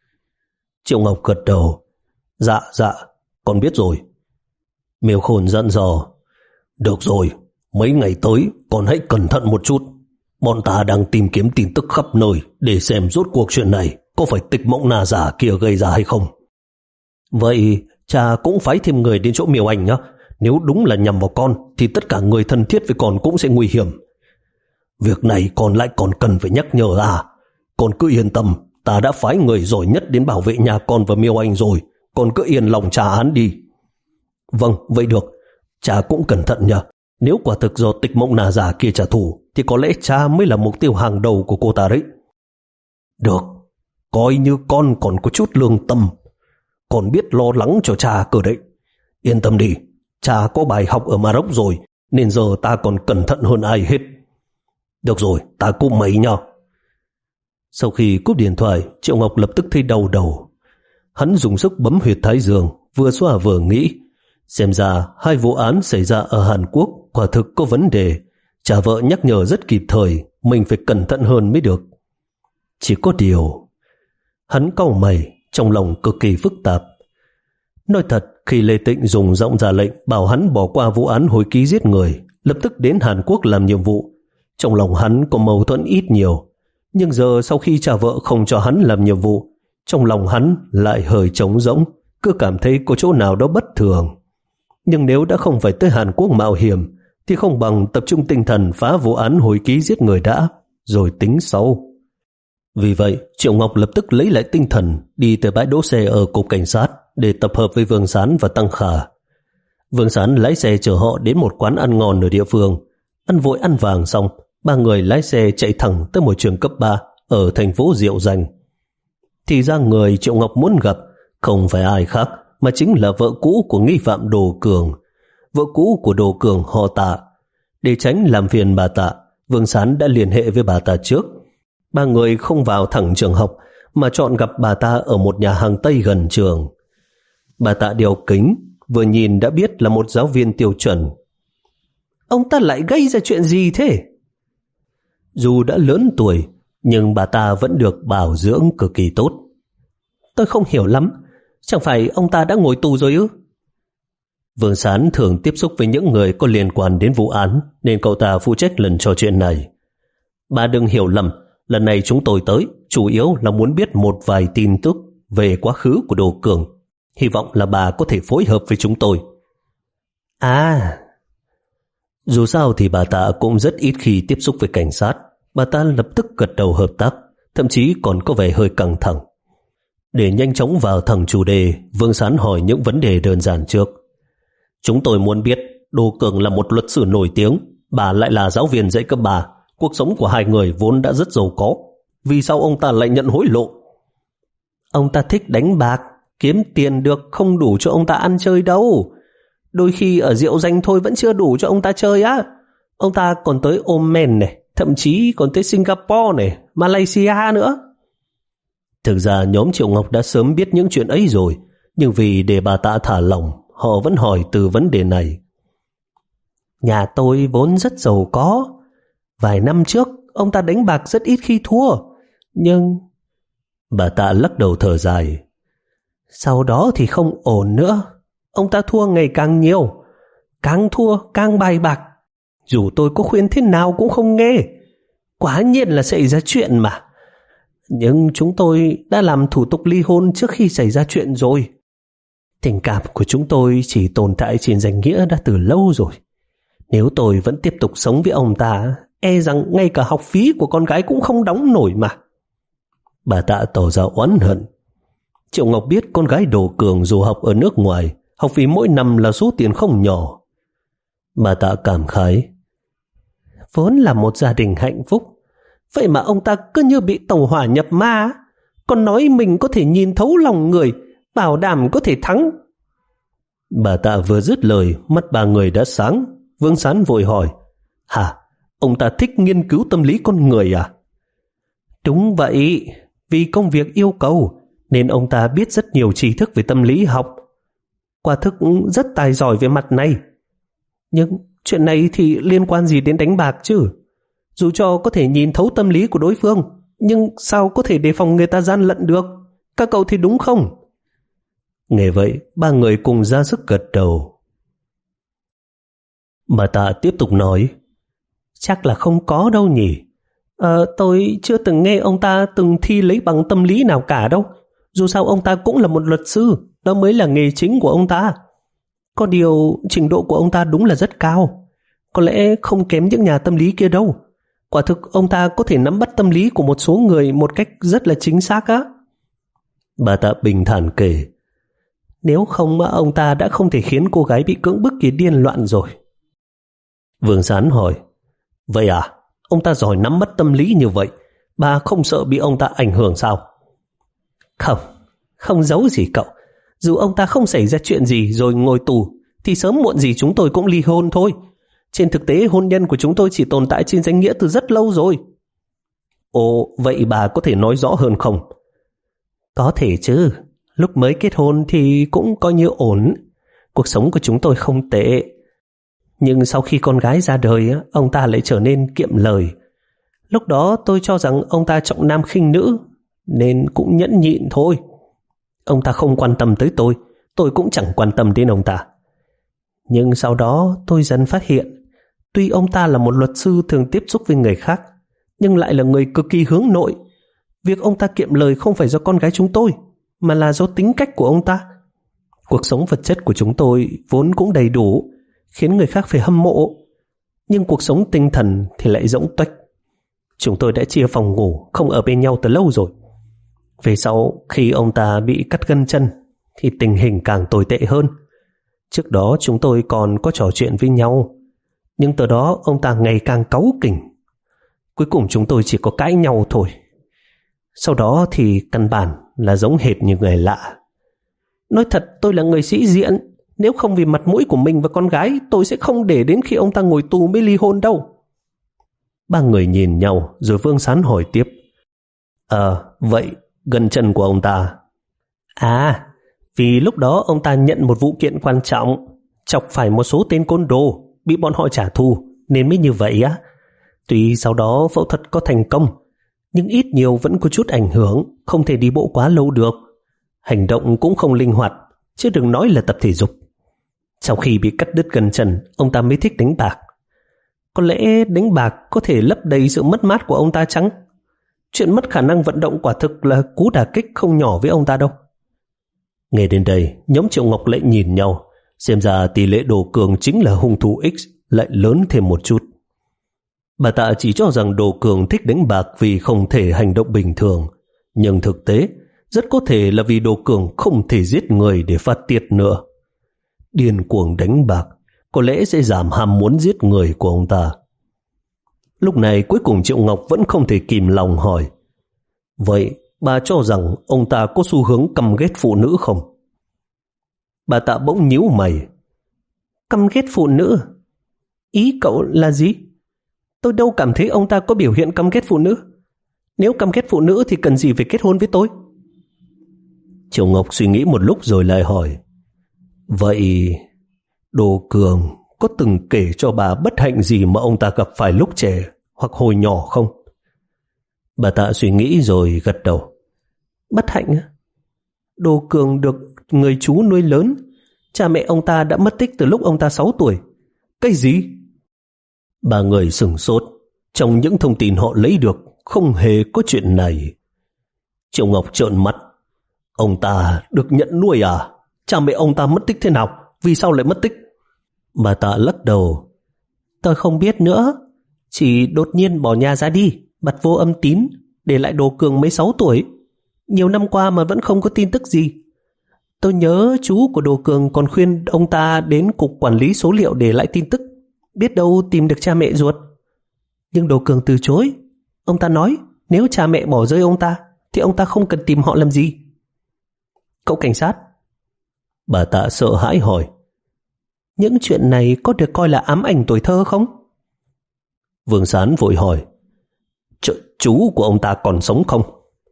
Triệu Ngọc gật đầu. Dạ, dạ, con biết rồi. Miêu Khôn dặn dò. Được rồi, mấy ngày tới con hãy cẩn thận một chút. Bọn ta đang tìm kiếm tin tức khắp nơi để xem rốt cuộc chuyện này có phải Tịch Mộng Na giả kia gây ra hay không. Vậy cha cũng phái thêm người đến chỗ Miêu Anh nhé. Nếu đúng là nhằm vào con thì tất cả người thân thiết với con cũng sẽ nguy hiểm. Việc này con lại còn cần phải nhắc nhở à? Con cứ yên tâm, ta đã phái người giỏi nhất đến bảo vệ nhà con và Miêu Anh rồi. Con cứ yên lòng trả án đi. Vâng, vậy được. Cha cũng cẩn thận nhờ. Nếu quả thực do Tịch Mộng Na giả kia trả thù thì có lẽ cha mới là mục tiêu hàng đầu của cô ta đấy. Được, coi như con còn có chút lương tâm. Con biết lo lắng cho cha cơ đấy. Yên tâm đi, cha có bài học ở Maroc rồi, nên giờ ta còn cẩn thận hơn ai hết. Được rồi, ta cúp máy nha. Sau khi cúp điện thoại, Triệu Ngọc lập tức thấy đau đầu. Hắn dùng sức bấm huyệt thái dương, vừa xoa vừa nghĩ. Xem ra hai vụ án xảy ra ở Hàn Quốc quả thực có vấn đề. Cha vợ nhắc nhở rất kịp thời, mình phải cẩn thận hơn mới được. Chỉ có điều, hắn cau mày, trong lòng cực kỳ phức tạp. Nói thật, khi Lê Tịnh dùng giọng ra lệnh bảo hắn bỏ qua vụ án hối ký giết người, lập tức đến Hàn Quốc làm nhiệm vụ, trong lòng hắn có mâu thuẫn ít nhiều. Nhưng giờ sau khi cha vợ không cho hắn làm nhiệm vụ, trong lòng hắn lại hơi trống rỗng, cứ cảm thấy có chỗ nào đó bất thường. Nhưng nếu đã không phải tới Hàn Quốc mạo hiểm, thì không bằng tập trung tinh thần phá vụ án hối ký giết người đã, rồi tính sau. Vì vậy, Triệu Ngọc lập tức lấy lại tinh thần, đi tới bãi đỗ xe ở cục cảnh sát để tập hợp với Vương Sán và Tăng Khả. Vương Sán lái xe chở họ đến một quán ăn ngon ở địa phương. Ăn vội ăn vàng xong, ba người lái xe chạy thẳng tới một trường cấp ba ở thành phố Diệu Danh. Thì ra người Triệu Ngọc muốn gặp không phải ai khác mà chính là vợ cũ của nghi phạm Đồ Cường. Vợ cũ của Đồ Cường họ Tạ. Để tránh làm phiền bà Tạ, Vương Sán đã liên hệ với bà ta trước. Ba người không vào thẳng trường học mà chọn gặp bà ta ở một nhà hàng Tây gần trường. Bà ta đeo kính, vừa nhìn đã biết là một giáo viên tiêu chuẩn. Ông ta lại gây ra chuyện gì thế? Dù đã lớn tuổi, nhưng bà ta vẫn được bảo dưỡng cực kỳ tốt. Tôi không hiểu lắm, chẳng phải ông ta đã ngồi tù rồi ư? Vương Sán thường tiếp xúc với những người có liên quan đến vụ án, nên cậu ta phụ trách lần trò chuyện này. Bà đừng hiểu lầm, lần này chúng tôi tới chủ yếu là muốn biết một vài tin tức về quá khứ của Đồ Cường. Hy vọng là bà có thể phối hợp với chúng tôi. À, dù sao thì bà ta cũng rất ít khi tiếp xúc với cảnh sát. Bà ta lập tức gật đầu hợp tác, thậm chí còn có vẻ hơi căng thẳng. Để nhanh chóng vào thẳng chủ đề, Vương Sán hỏi những vấn đề đơn giản trước. Chúng tôi muốn biết Đồ Cường là một luật sư nổi tiếng, bà lại là giáo viên dạy cấp ba. Cuộc sống của hai người vốn đã rất giàu có, vì sao ông ta lại nhận hối lộ? Ông ta thích đánh bạc, kiếm tiền được không đủ cho ông ta ăn chơi đâu. Đôi khi ở Diệu Danh thôi vẫn chưa đủ cho ông ta chơi á. Ông ta còn tới Oman này, thậm chí còn tới Singapore này, Malaysia nữa. Thực ra nhóm Triệu Ngọc đã sớm biết những chuyện ấy rồi, nhưng vì để bà ta thả lỏng, họ vẫn hỏi từ vấn đề này. Nhà tôi vốn rất giàu có. Vài năm trước, ông ta đánh bạc rất ít khi thua. Nhưng... Bà ta lắc đầu thở dài. Sau đó thì không ổn nữa. Ông ta thua ngày càng nhiều. Càng thua càng bài bạc. Dù tôi có khuyên thế nào cũng không nghe. Quả nhiên là xảy ra chuyện mà. Nhưng chúng tôi đã làm thủ tục ly hôn trước khi xảy ra chuyện rồi. Tình cảm của chúng tôi chỉ tồn tại trên danh nghĩa đã từ lâu rồi. Nếu tôi vẫn tiếp tục sống với ông ta, e rằng ngay cả học phí của con gái cũng không đóng nổi mà. Bà ta tỏ ra oán hận. Triệu Ngọc biết con gái Đồ Cường dù học ở nước ngoài, học phí mỗi năm là số tiền không nhỏ. Bà ta cảm khái. Vốn là một gia đình hạnh phúc, vậy mà ông ta cứ như bị tàu hỏa nhập ma, còn nói mình có thể nhìn thấu lòng người, bảo đảm có thể thắng. Bà ta vừa dứt lời, mắt ba người đã sáng. Vương Sán vội hỏi, hả, ông ta thích nghiên cứu tâm lý con người à? Đúng vậy, vì công việc yêu cầu nên ông ta biết rất nhiều tri thức về tâm lý học. Quả thực rất tài giỏi về mặt này. Nhưng Chuyện này thì liên quan gì đến đánh bạc chứ? Dù cho có thể nhìn thấu tâm lý của đối phương, nhưng sao có thể đề phòng người ta gian lận được? Các cậu thì đúng không? Nghe vậy, ba người cùng ra sức gật đầu. Bà Tạ tiếp tục nói, chắc là không có đâu nhỉ. Ờ, tôi chưa từng nghe ông ta từng thi lấy bằng tâm lý nào cả đâu. Dù sao ông ta cũng là một luật sư, đó mới là nghề chính của ông ta. Có điều trình độ của ông ta đúng là rất cao, có lẽ không kém những nhà tâm lý kia đâu. Quả thực ông ta có thể nắm bắt tâm lý của một số người một cách rất là chính xác á. Bà Tạ bình thản kể, nếu không ông ta đã không thể khiến cô gái bị cưỡng bức kia điên loạn rồi. Vương Sán hỏi, vậy à, ông ta giỏi nắm bắt tâm lý như vậy, bà không sợ bị ông ta ảnh hưởng sao? Không, không giấu gì cậu. Dù ông ta không xảy ra chuyện gì rồi ngồi tù, thì sớm muộn gì chúng tôi cũng ly hôn thôi. Trên thực tế hôn nhân của chúng tôi chỉ tồn tại trên danh nghĩa từ rất lâu rồi. Ồ, vậy bà có thể nói rõ hơn không? Có thể chứ. Lúc mới kết hôn thì cũng coi như ổn. Cuộc sống của chúng tôi không tệ. Nhưng sau khi con gái ra đời, ông ta lại trở nên kiệm lời. Lúc đó tôi cho rằng ông ta trọng nam khinh nữ, nên cũng nhẫn nhịn thôi. Ông ta không quan tâm tới tôi, tôi cũng chẳng quan tâm đến ông ta. Nhưng sau đó tôi dần phát hiện, tuy ông ta là một luật sư thường tiếp xúc với người khác, nhưng lại là người cực kỳ hướng nội. Việc ông ta kiệm lời không phải do con gái chúng tôi, mà là do tính cách của ông ta. Cuộc sống vật chất của chúng tôi vốn cũng đầy đủ, khiến người khác phải hâm mộ. Nhưng cuộc sống tinh thần thì lại rỗng tuếch. Chúng tôi đã chia phòng ngủ, không ở bên nhau từ lâu rồi. Về sau, khi ông ta bị cắt gân chân, thì tình hình càng tồi tệ hơn. Trước đó chúng tôi còn có trò chuyện với nhau, nhưng từ đó ông ta ngày càng cáu kỉnh. Cuối cùng chúng tôi chỉ có cãi nhau thôi. Sau đó thì căn bản là giống hệt như người lạ. Nói thật, tôi là người sĩ diện. Nếu không vì mặt mũi của mình và con gái, tôi sẽ không để đến khi ông ta ngồi tù mới ly hôn đâu. Ba người nhìn nhau rồi Vương Sán hỏi tiếp, Ờ, vậy gân chân của ông ta? À, vì lúc đó ông ta nhận một vụ kiện quan trọng, chọc phải một số tên côn đồ, bị bọn họ trả thù, nên mới như vậy á. Tuy sau đó phẫu thuật có thành công, nhưng ít nhiều vẫn có chút ảnh hưởng, không thể đi bộ quá lâu được. Hành động cũng không linh hoạt, chứ đừng nói là tập thể dục. Sau khi bị cắt đứt gân chân, ông ta mới thích đánh bạc. Có lẽ đánh bạc có thể lấp đầy sự mất mát của ông ta chăng? Chuyện mất khả năng vận động quả thực là cú đả kích không nhỏ với ông ta đâu. Nghe đến đây, nhóm Triệu Ngọc lại nhìn nhau, xem ra tỷ lệ Đồ Cường chính là hung thủ X lại lớn thêm một chút. Bà Tạ chỉ cho rằng Đồ Cường thích đánh bạc vì không thể hành động bình thường, nhưng thực tế rất có thể là vì Đồ Cường không thể giết người để phát tiết nữa. Điên cuồng đánh bạc có lẽ sẽ giảm ham muốn giết người của ông ta. Lúc này cuối cùng Triệu Ngọc vẫn không thể kìm lòng hỏi, vậy bà cho rằng ông ta có xu hướng căm ghét phụ nữ không? Bà Tạ bỗng nhíu mày. Căm ghét phụ nữ? Ý cậu là gì? Tôi đâu cảm thấy ông ta có biểu hiện căm ghét phụ nữ. Nếu căm ghét phụ nữ thì cần gì phải kết hôn với tôi? Triệu Ngọc suy nghĩ một lúc rồi lại hỏi, vậy Đồ Cường có từng kể cho bà bất hạnh gì mà ông ta gặp phải lúc trẻ hoặc hồi nhỏ không? Bà Tạ suy nghĩ rồi gật đầu. Bất hạnh? Đồ Cường được người chú nuôi lớn. Cha mẹ ông ta đã mất tích từ lúc ông ta sáu tuổi. Cái gì? Ba người sửng sốt. Trong những thông tin họ lấy được không hề có chuyện này. Triệu Ngọc trợn mắt. Ông ta được nhận nuôi à? Cha mẹ ông ta mất tích thế nào? Vì sao lại mất tích? Bà Tạ lắc đầu. Tôi không biết nữa. Chỉ đột nhiên bỏ nhà ra đi, bật vô âm tín, để lại Đồ Cường mới sáu tuổi. Nhiều năm qua mà vẫn không có tin tức gì. Tôi nhớ chú của Đồ Cường còn khuyên ông ta đến cục quản lý số liệu để lại tin tức, biết đâu tìm được cha mẹ ruột. Nhưng Đồ Cường từ chối. Ông ta nói nếu cha mẹ bỏ rơi ông ta thì ông ta không cần tìm họ làm gì. Cậu cảnh sát? Bà Tạ sợ hãi hỏi. Những chuyện này có được coi là ám ảnh tuổi thơ không? Vương Sán vội hỏi. Ch chú của ông ta còn sống không?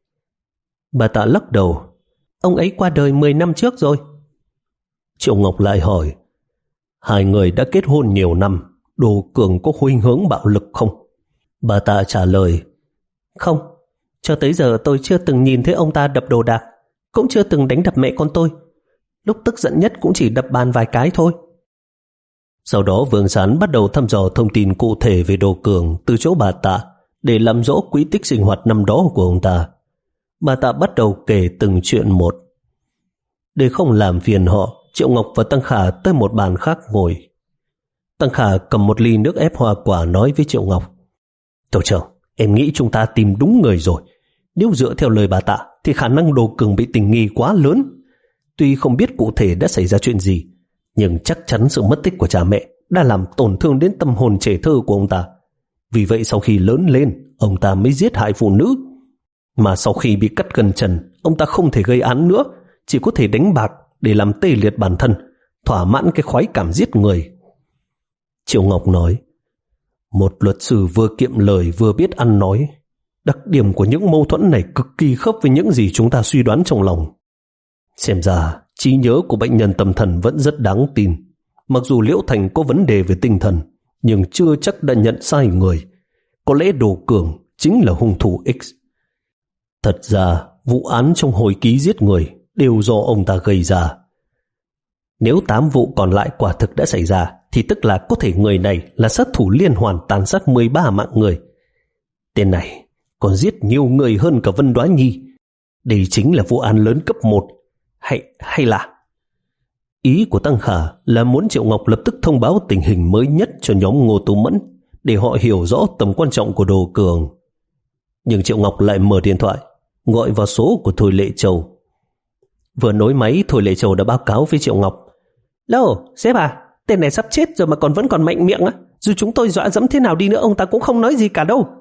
Bà Tạ lắc đầu. Ông ấy qua đời mười năm trước rồi. Triệu Ngọc lại hỏi. Hai người đã kết hôn nhiều năm, Đồ Cường có khuynh hướng bạo lực không? Bà Tạ trả lời, không, cho tới giờ tôi chưa từng nhìn thấy ông ta đập đồ đạc, cũng chưa từng đánh đập mẹ con tôi. Lúc tức giận nhất cũng chỉ đập bàn vài cái thôi. Sau đó Vương Sán bắt đầu thăm dò thông tin cụ thể về Đồ Cường từ chỗ bà Tạ để làm rõ quỹ tích sinh hoạt năm đó của ông ta. Bà Tạ bắt đầu kể từng chuyện một. Để không làm phiền họ, Triệu Ngọc và Tăng Khả tới một bàn khác ngồi. Tăng Khả cầm một ly nước ép hoa quả nói với Triệu Ngọc, tổ trưởng, em nghĩ chúng ta tìm đúng người rồi. Nếu dựa theo lời bà Tạ thì khả năng Đồ Cường bị tình nghi quá lớn. Tuy không biết cụ thể đã xảy ra chuyện gì, nhưng chắc chắn sự mất tích của cha mẹ đã làm tổn thương đến tâm hồn trẻ thơ của ông ta. Vì vậy sau khi lớn lên, ông ta mới giết hại phụ nữ. Mà sau khi bị cắt gần chân, ông ta không thể gây án nữa, chỉ có thể đánh bạc để làm tê liệt bản thân, thỏa mãn cái khoái cảm giết người. Triệu Ngọc nói, một luật sư vừa kiệm lời vừa biết ăn nói. Đặc điểm của những mâu thuẫn này cực kỳ khớp với những gì chúng ta suy đoán trong lòng. Xem ra, trí nhớ của bệnh nhân tâm thần vẫn rất đáng tin. Mặc dù Liễu Thành có vấn đề về tinh thần, nhưng chưa chắc đã nhận sai người. Có lẽ Đồ Cường chính là hung thủ X. Thật ra, vụ án trong hồi ký giết người đều do ông ta gây ra. Nếu tám vụ còn lại quả thực đã xảy ra, thì tức là có thể người này là sát thủ liên hoàn tàn sát mười ba mạng người. Tên này còn giết nhiều người hơn cả Vân Đoá Nhi. Đây chính là vụ án lớn cấp một. Hay, hay là... Ý của Tăng Khả là muốn Triệu Ngọc lập tức thông báo tình hình mới nhất cho nhóm Ngô Tú Mẫn để họ hiểu rõ tầm quan trọng của Đồ Cường. Nhưng Triệu Ngọc lại mở điện thoại, gọi vào số của Thôi Lệ Châu. Vừa nối máy, Thôi Lệ Châu đã báo cáo với Triệu Ngọc. Lô, sếp à, tên này sắp chết rồi mà còn vẫn còn mạnh miệng á. Dù chúng tôi dọa dẫm thế nào đi nữa, ông ta cũng không nói gì cả đâu.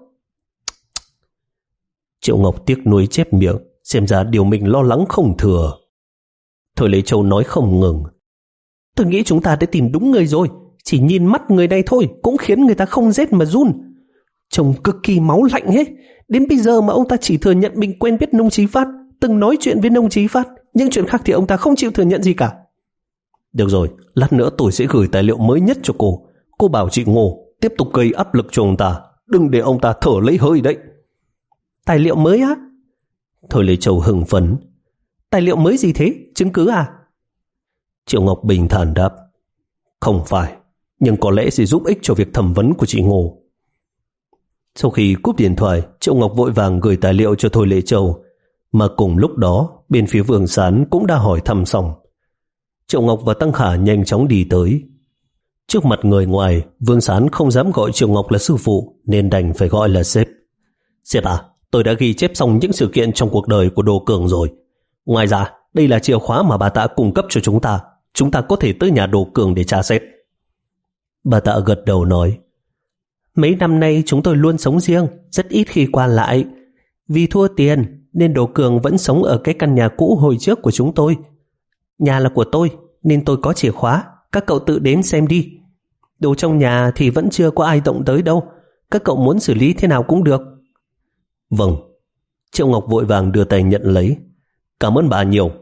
Triệu Ngọc tiếc nuối chép miệng, xem ra điều mình lo lắng không thừa. Thôi Lệ Châu nói không ngừng. Tôi nghĩ chúng ta đã tìm đúng người rồi. Chỉ nhìn mắt người này thôi cũng khiến người ta không rét mà run. Trông cực kỳ máu lạnh hết. Đến bây giờ mà ông ta chỉ thừa nhận mình quen biết Nông Chí Phát, từng nói chuyện với Nông Chí Phát. Nhưng chuyện khác thì ông ta không chịu thừa nhận gì cả. Được rồi, lát nữa tôi sẽ gửi tài liệu mới nhất cho cô. Cô bảo chị Ngô tiếp tục gây áp lực cho ông ta, đừng để ông ta thở lấy hơi đấy. Tài liệu mới á? Thôi Lệ Châu hưng phấn. Tài liệu mới gì thế? Chứng cứ à? Triệu Ngọc bình thản đáp. Không phải, nhưng có lẽ sẽ giúp ích cho việc thẩm vấn của chị Ngô. Sau khi cúp điện thoại, Triệu Ngọc vội vàng gửi tài liệu cho Thôi Lệ Châu, mà cùng lúc đó bên phía Vương Sán cũng đã hỏi thăm xong. Triệu Ngọc và Tăng Khả nhanh chóng đi tới. Trước mặt người ngoài, Vương Sán không dám gọi Triệu Ngọc là sư phụ nên đành phải gọi là sếp. Sếp à, tôi đã ghi chép xong những sự kiện trong cuộc đời của Đồ Cường rồi. Ngoài ra, đây là chìa khóa mà bà Tạ cung cấp cho chúng ta. Chúng ta có thể tới nhà Đồ Cường để tra xét. Bà Tạ gật đầu nói, mấy năm nay chúng tôi luôn sống riêng, rất ít khi qua lại. Vì thua tiền nên Đồ Cường vẫn sống ở cái căn nhà cũ hồi trước của chúng tôi. Nhà là của tôi nên tôi có chìa khóa, các cậu tự đến xem đi. Đồ trong nhà thì vẫn chưa có ai động tới đâu, các cậu muốn xử lý thế nào cũng được. Vâng. Triệu Ngọc vội vàng đưa tay nhận lấy. Cảm ơn bà nhiều.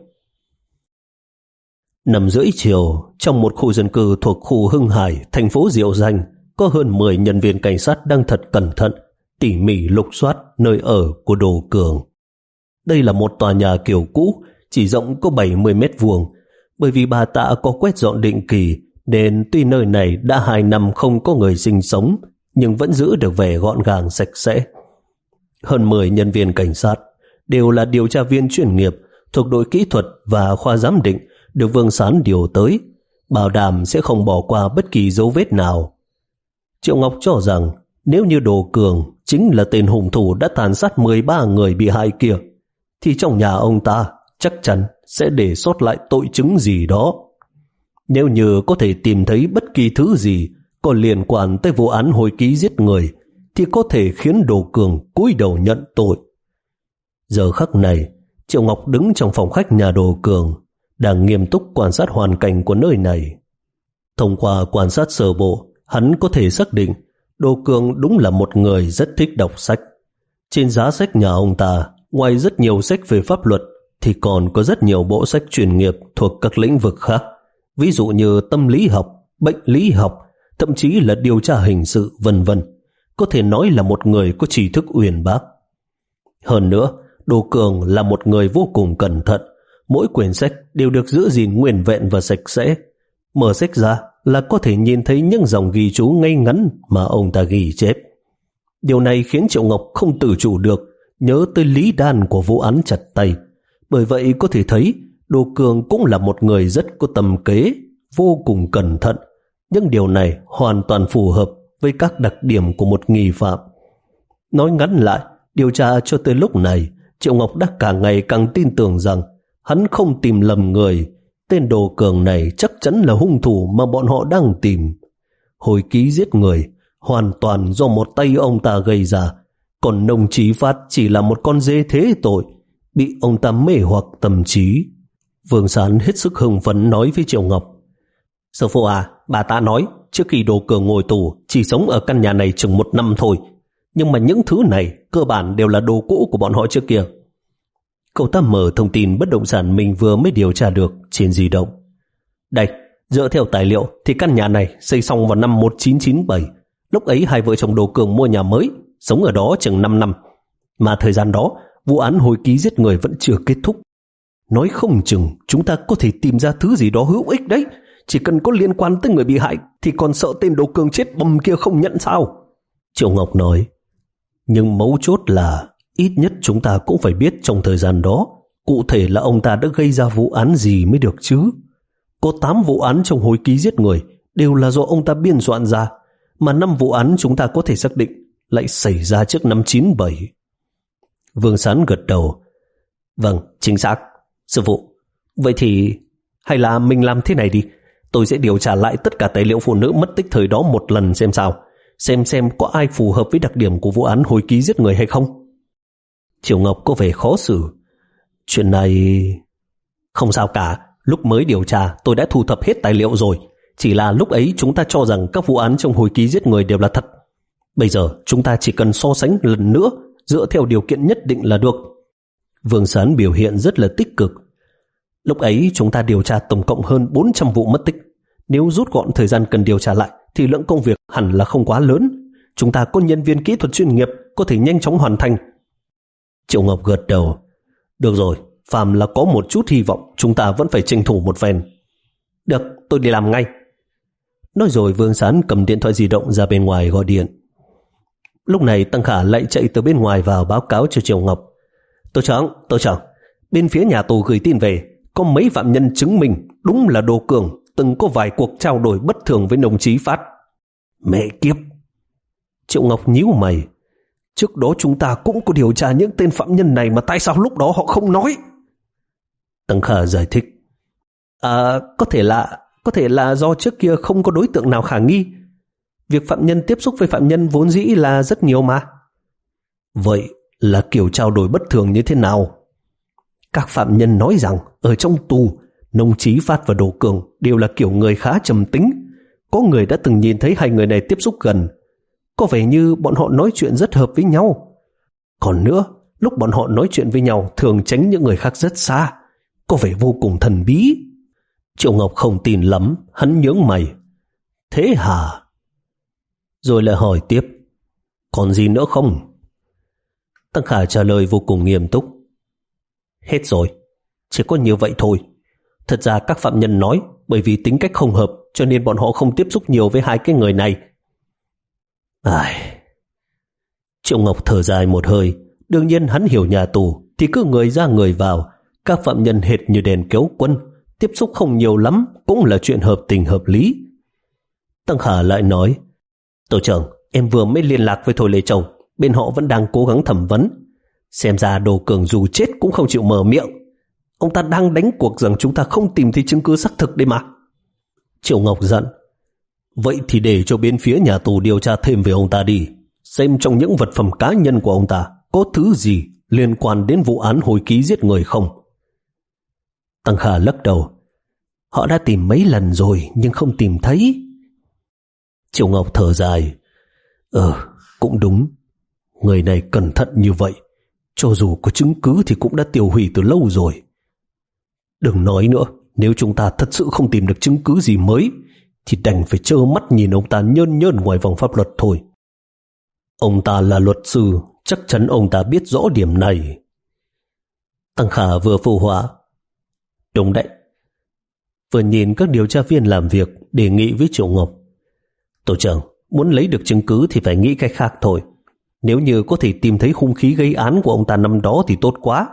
Năm rưỡi chiều, trong một khu dân cư thuộc khu Hưng Hải, thành phố Diệu Danh, có hơn mười nhân viên cảnh sát đang thật cẩn thận, tỉ mỉ lục soát nơi ở của Đồ Cường. Đây là một tòa nhà kiểu cũ, chỉ rộng có bảy mươi mét vuông. Bởi vì bà Tạ có quét dọn định kỳ, nên tuy nơi này đã hai năm không có người sinh sống, nhưng vẫn giữ được vẻ gọn gàng sạch sẽ. Hơn mười nhân viên cảnh sát đều là điều tra viên chuyên nghiệp thuộc đội kỹ thuật và khoa giám định được Vương Sán điều tới, bảo đảm sẽ không bỏ qua bất kỳ dấu vết nào. Triệu Ngọc cho rằng nếu như Đồ Cường chính là tên hung thủ đã tàn sát mười ba người bị hại kia, thì trong nhà ông ta chắc chắn sẽ để sót lại tội chứng gì đó. Nếu như có thể tìm thấy bất kỳ thứ gì có liên quan tới vụ án hồi ký giết người, thì có thể khiến Đồ Cường cúi đầu nhận tội. Giờ khắc này, Triệu Ngọc đứng trong phòng khách nhà Đồ Cường, đang nghiêm túc quan sát hoàn cảnh của nơi này. Thông qua quan sát sơ bộ, hắn có thể xác định Đồ Cường đúng là một người rất thích đọc sách. Trên giá sách nhà ông ta, ngoài rất nhiều sách về pháp luật, thì còn có rất nhiều bộ sách chuyên nghiệp thuộc các lĩnh vực khác, ví dụ như tâm lý học, bệnh lý học, thậm chí là điều tra hình sự vân vân, có thể nói là một người có tri thức uyên bác. Hơn nữa, Đồ Cường là một người vô cùng cẩn thận, mỗi quyển sách đều được giữ gìn nguyên vẹn và sạch sẽ. Mở sách ra là có thể nhìn thấy những dòng ghi chú ngay ngắn mà ông ta ghi chép. Điều này khiến Triệu Ngọc không tự chủ được nhớ tới lý đan của vụ án chặt tay. Bởi vậy có thể thấy Đồ Cường cũng là một người rất có tầm kế, vô cùng cẩn thận. Nhưng điều này hoàn toàn phù hợp với các đặc điểm của một nghi phạm. Nói ngắn lại, điều tra cho tới lúc này, Triệu Ngọc đã càng ngày càng tin tưởng rằng hắn không tìm lầm người. Tên Đồ Cường này chắc chắn là hung thủ mà bọn họ đang tìm. Hồi ký giết người hoàn toàn do một tay ông ta gây ra, còn Nông Chí Phát chỉ là một con dê thế tội, bị ông ta mê hoặc tâm trí. Vương Sán hết sức hưng phấn nói với Triệu Ngọc: Sư phụ à, bà ta nói trước khi Đồ Cường ngồi tù chỉ sống ở căn nhà này chừng một năm thôi, nhưng mà những thứ này cơ bản đều là đồ cũ của bọn họ trước kia. Cậu ta mở thông tin bất động sản mình vừa mới điều tra được trên di động. Đây, dựa theo tài liệu thì căn nhà này xây xong vào năm một nghìn chín trăm chín mươi bảy. Lúc ấy hai vợ chồng Đồ Cường mua nhà mới, sống ở đó chừng năm năm. Mà thời gian đó, vụ án hồi ký giết người vẫn chưa kết thúc. Nói không chừng chúng ta có thể tìm ra thứ gì đó hữu ích đấy. Chỉ cần có liên quan tới người bị hại thì còn sợ tên Đồ Cường chết bầm kia không nhận sao? Triệu Ngọc nói. Nhưng mấu chốt là ít nhất chúng ta cũng phải biết trong thời gian đó cụ thể là ông ta đã gây ra vụ án gì mới được chứ. Có tám vụ án trong hồi ký giết người đều là do ông ta biên soạn ra, mà năm vụ án chúng ta có thể xác định lại xảy ra trước năm chín bảy. Vương Sán gật đầu. Vâng, chính xác. Sư phụ, vậy thì hay là mình làm thế này đi. Tôi sẽ điều tra lại tất cả tài liệu phụ nữ mất tích thời đó một lần xem sao. Xem xem có ai phù hợp với đặc điểm của vụ án hồi ký giết người hay không. Triệu Ngọc có vẻ khó xử. Chuyện này... Không sao cả. Lúc mới điều tra tôi đã thu thập hết tài liệu rồi. Chỉ là lúc ấy chúng ta cho rằng các vụ án trong hồi ký giết người đều là thật. Bây giờ chúng ta chỉ cần so sánh lần nữa dựa theo điều kiện nhất định là được. Vương Sán biểu hiện rất là tích cực. Lúc ấy chúng ta điều tra tổng cộng hơn bốn trăm vụ mất tích. Nếu rút gọn thời gian cần điều tra lại thì lượng công việc hẳn là không quá lớn. Chúng ta có nhân viên kỹ thuật chuyên nghiệp có thể nhanh chóng hoàn thành. Triệu Ngọc gật đầu. Được rồi, phàm là có một chút hy vọng chúng ta vẫn phải tranh thủ một phen. Được, tôi đi làm ngay. Nói rồi Vương Sán cầm điện thoại di động ra bên ngoài gọi điện. Lúc này Tăng Khả lại chạy từ bên ngoài vào báo cáo cho Triệu Ngọc. Tổ trưởng, tổ trưởng, bên phía nhà tù gửi tin về có mấy phạm nhân chứng minh đúng là Đồ Cường từng có vài cuộc trao đổi bất thường với Nông Chí Phát. Mẹ kiếp! Triệu Ngọc nhíu mày. Trước đó chúng ta cũng có điều tra những tên phạm nhân này mà tại sao lúc đó họ không nói? Tăng Khả giải thích. À, có thể là có thể là do trước kia không có đối tượng nào khả nghi. Việc phạm nhân tiếp xúc với phạm nhân vốn dĩ là rất nhiều mà. Vậy là kiểu trao đổi bất thường như thế nào? Các phạm nhân nói rằng ở trong tù, Nông Chí Phát và Đồ Cường đều là kiểu người khá trầm tính. Có người đã từng nhìn thấy hai người này tiếp xúc gần. Có vẻ như bọn họ nói chuyện rất hợp với nhau. Còn nữa, lúc bọn họ nói chuyện với nhau thường tránh những người khác rất xa, có vẻ vô cùng thần bí. Triệu Ngọc không tin lắm, hắn nhướng mày. Thế hả? Rồi lại hỏi tiếp. Còn gì nữa không? Tăng Khả trả lời vô cùng nghiêm túc. Hết rồi, chỉ có như vậy thôi. Thật ra các phạm nhân nói bởi vì tính cách không hợp cho nên bọn họ không tiếp xúc nhiều với hai cái người này. Ai... Triệu Ngọc thở dài một hơi. Đương nhiên hắn hiểu nhà tù thì cứ người ra người vào, các phạm nhân hệt như đèn kéo quân, tiếp xúc không nhiều lắm cũng là chuyện hợp tình hợp lý. Tăng Khả lại nói. Tổ trưởng, em vừa mới liên lạc với Thôi Lê Châu, bên họ vẫn đang cố gắng thẩm vấn. Xem ra Đồ Cường dù chết cũng không chịu mở miệng. Ông ta đang đánh cuộc rằng chúng ta không tìm thấy chứng cứ xác thực đấy mà. Triệu Ngọc giận. Vậy thì để cho bên phía nhà tù điều tra thêm về ông ta đi, xem trong những vật phẩm cá nhân của ông ta có thứ gì liên quan đến vụ án hồi ký giết người không. Tăng Khả lắc đầu. Họ đã tìm mấy lần rồi nhưng không tìm thấy. Triệu Ngọc thở dài. Ờ, cũng đúng. Người này cẩn thận như vậy, cho dù có chứng cứ thì cũng đã tiêu hủy từ lâu rồi. Đừng nói nữa, nếu chúng ta thật sự không tìm được chứng cứ gì mới thì đành phải trơ mắt nhìn ông ta nhơn nhơn ngoài vòng pháp luật thôi. Ông ta là luật sư, chắc chắn ông ta biết rõ điểm này. Tăng Khả vừa phụ họa. Đúng đấy. Vừa nhìn các điều tra viên làm việc, đề nghị với Triệu Ngọc. Tổ trưởng, muốn lấy được chứng cứ thì phải nghĩ cách khác thôi. Nếu như có thể tìm thấy hung khí gây án của ông ta năm đó thì tốt quá.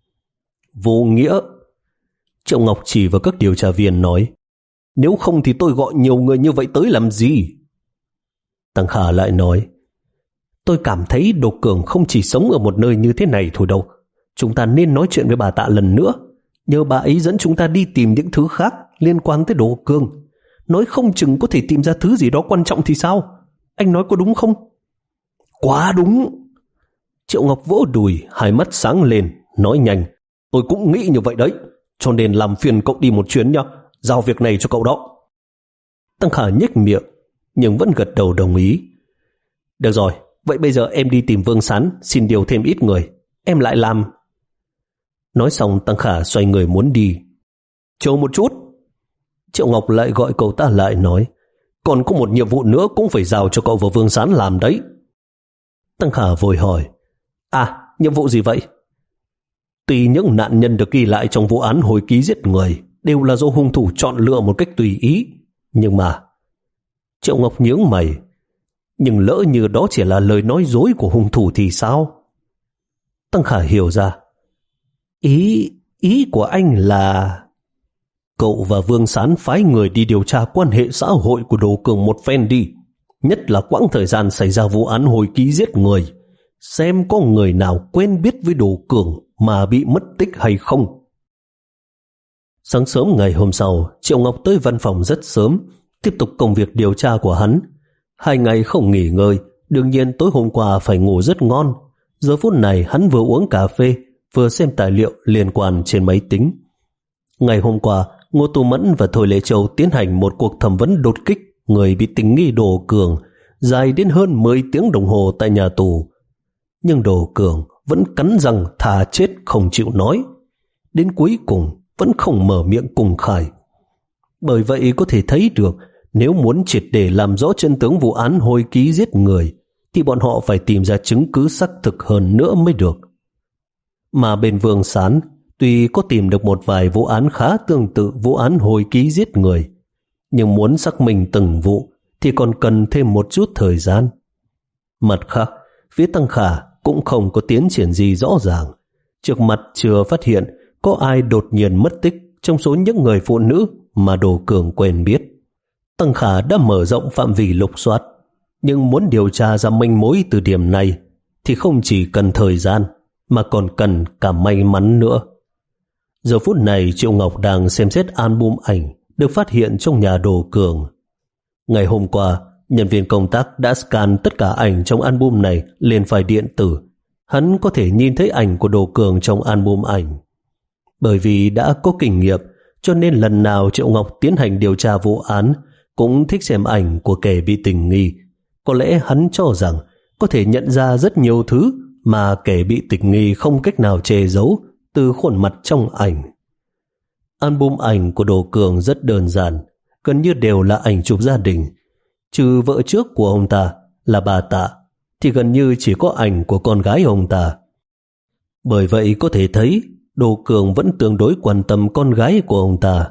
Vô nghĩa. Triệu Ngọc chỉ vào các điều tra viên nói, nếu không thì tôi gọi nhiều người như vậy tới làm gì? Tăng Khả lại nói, tôi cảm thấy Đồ Cường không chỉ sống ở một nơi như thế này thôi đâu. Chúng ta nên nói chuyện với bà Tạ lần nữa, nhờ bà ấy dẫn chúng ta đi tìm những thứ khác liên quan tới Đồ Cường. Nói không chừng có thể tìm ra thứ gì đó quan trọng thì sao? Anh nói có đúng không? Quá đúng. Triệu Ngọc vỗ đùi, hai mắt sáng lên, nói nhanh, tôi cũng nghĩ như vậy đấy, cho nên làm phiền cậu đi một chuyến nhá, giao việc này cho cậu đó. Tăng Khả nhếch miệng, nhưng vẫn gật đầu đồng ý. Được rồi, vậy bây giờ em đi tìm Vương Sán, xin điều thêm ít người, em lại làm. Nói xong Tăng Khả xoay người muốn đi. Chờ một chút. Triệu Ngọc lại gọi cậu ta lại nói, còn có một nhiệm vụ nữa cũng phải giao cho cậu và Vương Sán làm đấy. Tăng Khả vội hỏi, à, nhiệm vụ gì vậy? Tuy những nạn nhân được ghi lại trong vụ án hồi ký giết người đều là do hung thủ chọn lựa một cách tùy ý, nhưng mà... Triệu Ngọc nhướng mày, nhưng lỡ như đó chỉ là lời nói dối của hung thủ thì sao? Tăng Khả hiểu ra. Ý, ý của anh là... Cậu và Vương Sán phái người đi điều tra quan hệ xã hội của Đồ Cường một phen đi, nhất là quãng thời gian xảy ra vụ án hồi ký giết người, xem có người nào quen biết với Đồ Cường mà bị mất tích hay không. Sáng sớm ngày hôm sau, Triệu Ngọc tới văn phòng rất sớm, tiếp tục công việc điều tra của hắn. Hai ngày không nghỉ ngơi, đương nhiên tối hôm qua phải ngủ rất ngon. Giờ phút này hắn vừa uống cà phê, vừa xem tài liệu liên quan trên máy tính. Ngày hôm qua, Ngô Tu Mẫn và Thôi Lệ Châu tiến hành một cuộc thẩm vấn đột kích người bị tình nghi Đồ Cường, dài đến hơn mười tiếng đồng hồ tại nhà tù. Nhưng Đồ Cường vẫn cắn răng thà chết không chịu nói, đến cuối cùng vẫn không mở miệng cùng khai. Bởi vậy có thể thấy được, nếu muốn triệt để làm rõ chân tướng vụ án hồi ký giết người, thì bọn họ phải tìm ra chứng cứ xác thực hơn nữa mới được. Mà bên Vương Sán, tuy có tìm được một vài vụ án khá tương tự vụ án hồi ký giết người, nhưng muốn xác minh từng vụ thì còn cần thêm một chút thời gian. Mặt khác, phía Tăng Khả cũng không có tiến triển gì rõ ràng. Trước mặt chưa phát hiện có ai đột nhiên mất tích trong số những người phụ nữ mà Đồ Cường quen biết. Tăng Khả đã mở rộng phạm vi lục soát, nhưng muốn điều tra ra manh mối từ điểm này thì không chỉ cần thời gian mà còn cần cả may mắn nữa. Giờ phút này Triệu Ngọc đang xem xét album ảnh được phát hiện trong nhà Đồ Cường. Ngày hôm qua, nhân viên công tác đã scan tất cả ảnh trong album này lên file điện tử. Hắn có thể nhìn thấy ảnh của Đồ Cường trong album ảnh. Bởi vì đã có kinh nghiệm, cho nên lần nào Triệu Ngọc tiến hành điều tra vụ án cũng thích xem ảnh của kẻ bị tình nghi. Có lẽ hắn cho rằng có thể nhận ra rất nhiều thứ mà kẻ bị tình nghi không cách nào che giấu từ khuôn mặt trong ảnh. Album ảnh của Đồ Cường rất đơn giản, gần như đều là ảnh chụp gia đình. Trừ vợ trước của ông ta là bà Tạ, thì gần như chỉ có ảnh của con gái ông ta. Bởi vậy có thể thấy Đồ Cường vẫn tương đối quan tâm con gái của ông ta.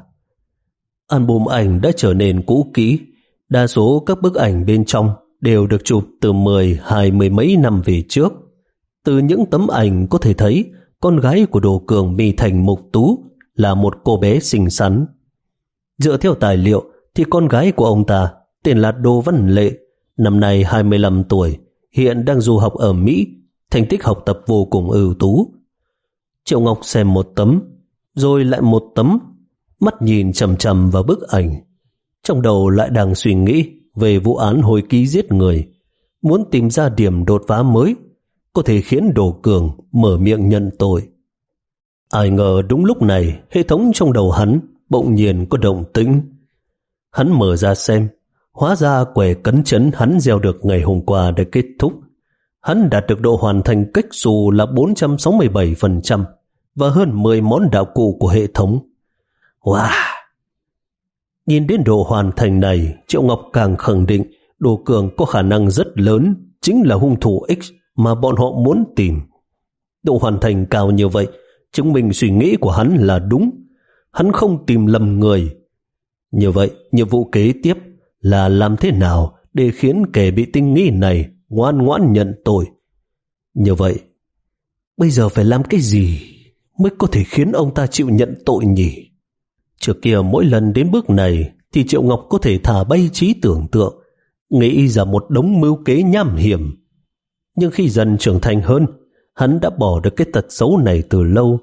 Album ảnh đã trở nên cũ kỹ, đa số các bức ảnh bên trong đều được chụp từ mười, hai mươi mấy năm về trước. Từ những tấm ảnh có thể thấy con gái của Đồ Cường Mi Thành Mục Tú là một cô bé xinh xắn. Dựa theo tài liệu thì con gái của ông ta tên là Đỗ Văn Lệ, năm nay hai mươi lăm tuổi, hiện đang du học ở Mỹ, thành tích học tập vô cùng ưu tú. Triệu Ngọc xem một tấm, rồi lại một tấm, mắt nhìn chằm chằm vào bức ảnh. Trong đầu lại đang suy nghĩ về vụ án hồi ký giết người, muốn tìm ra điểm đột phá mới, có thể khiến Đồ Cường mở miệng nhận tội. Ai ngờ đúng lúc này, hệ thống trong đầu hắn bỗng nhiên có động tĩnh. Hắn mở ra xem, hóa ra quẻ cấn chấn hắn gieo được ngày hôm qua đã kết thúc. Hắn đạt được độ hoàn thành cách xù là bốn trăm sáu mươi bảy phần trăm và hơn mười món đạo cụ của hệ thống. Wow! Nhìn đến độ hoàn thành này, Triệu Ngọc càng khẳng định Đồ Cường có khả năng rất lớn chính là hung thủ X mà bọn họ muốn tìm. Độ hoàn thành cao như vậy chứng minh suy nghĩ của hắn là đúng. Hắn không tìm lầm người. Như vậy, nhiệm vụ kế tiếp là làm thế nào để khiến kẻ bị tinh nghi này ngoan ngoãn nhận tội. Như vậy, bây giờ phải làm cái gì mới có thể khiến ông ta chịu nhận tội nhỉ? Trước kia mỗi lần đến bước này thì Triệu Ngọc có thể thả bay trí tưởng tượng, nghĩ ra một đống mưu kế nham hiểm. Nhưng khi dần trưởng thành hơn, hắn đã bỏ được cái tật xấu này từ lâu.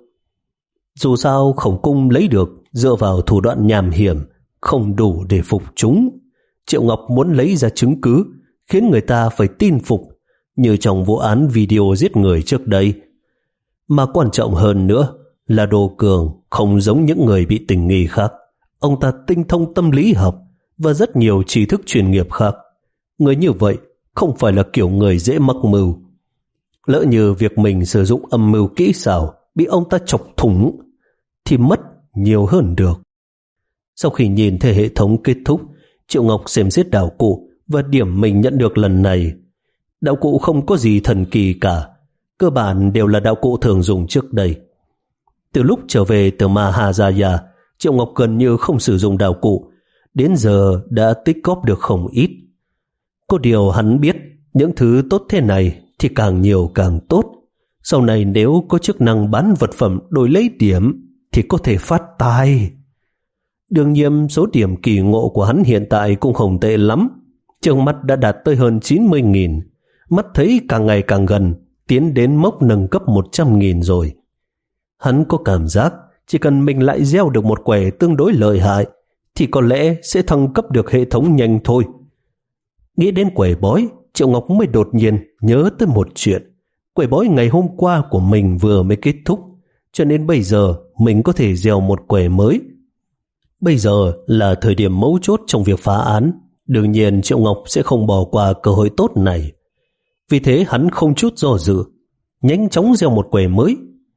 Dù sao Khổng Cung lấy được dựa vào thủ đoạn nham hiểm không đủ để phục chúng. Triệu Ngọc muốn lấy ra chứng cứ khiến người ta phải tin phục, như trong vụ án video giết người trước đây. Mà quan trọng hơn nữa là Đồ Cường không giống những người bị tình nghi khác. Ông ta tinh thông tâm lý học và rất nhiều tri thức chuyên nghiệp khác. Người như vậy không phải là kiểu người dễ mắc mưu. Lỡ như việc mình sử dụng âm mưu kỹ xảo bị ông ta chọc thủng thì mất nhiều hơn được. Sau khi nhìn thấy hệ thống kết thúc, Triệu Ngọc xem xét đạo cụ và điểm mình nhận được lần này. Đạo cụ không có gì thần kỳ cả, cơ bản đều là đạo cụ thường dùng trước đây. Từ lúc trở về từ Mahajaya, Triệu Ngọc gần như không sử dụng đạo cụ, đến giờ đã tích góp được không ít. Có điều hắn biết những thứ tốt thế này thì càng nhiều càng tốt. Sau này nếu có chức năng bán vật phẩm đổi lấy điểm thì có thể phát tài. Đương nhiên số điểm kỳ ngộ của hắn hiện tại cũng không tệ lắm. Trước mắt đã đạt tới hơn chín mươi nghìn. Mắt thấy càng ngày càng gần, tiến đến mốc nâng cấp một trăm nghìn rồi. Hắn có cảm giác chỉ cần mình lại gieo được một quẻ tương đối lợi hại thì có lẽ sẽ thăng cấp được hệ thống nhanh thôi. Nghĩ đến quẻ bói, Triệu Ngọc mới đột nhiên nhớ tới một chuyện. Quẻ bói ngày hôm qua của mình vừa mới kết thúc, cho nên bây giờ mình có thể gieo một quẻ mới. Bây giờ là thời điểm mấu chốt trong việc phá án. Đương nhiên Triệu Ngọc sẽ không bỏ qua cơ hội tốt này. Vì thế hắn không chút do dự, nhanh chóng gieo một quẻ mới.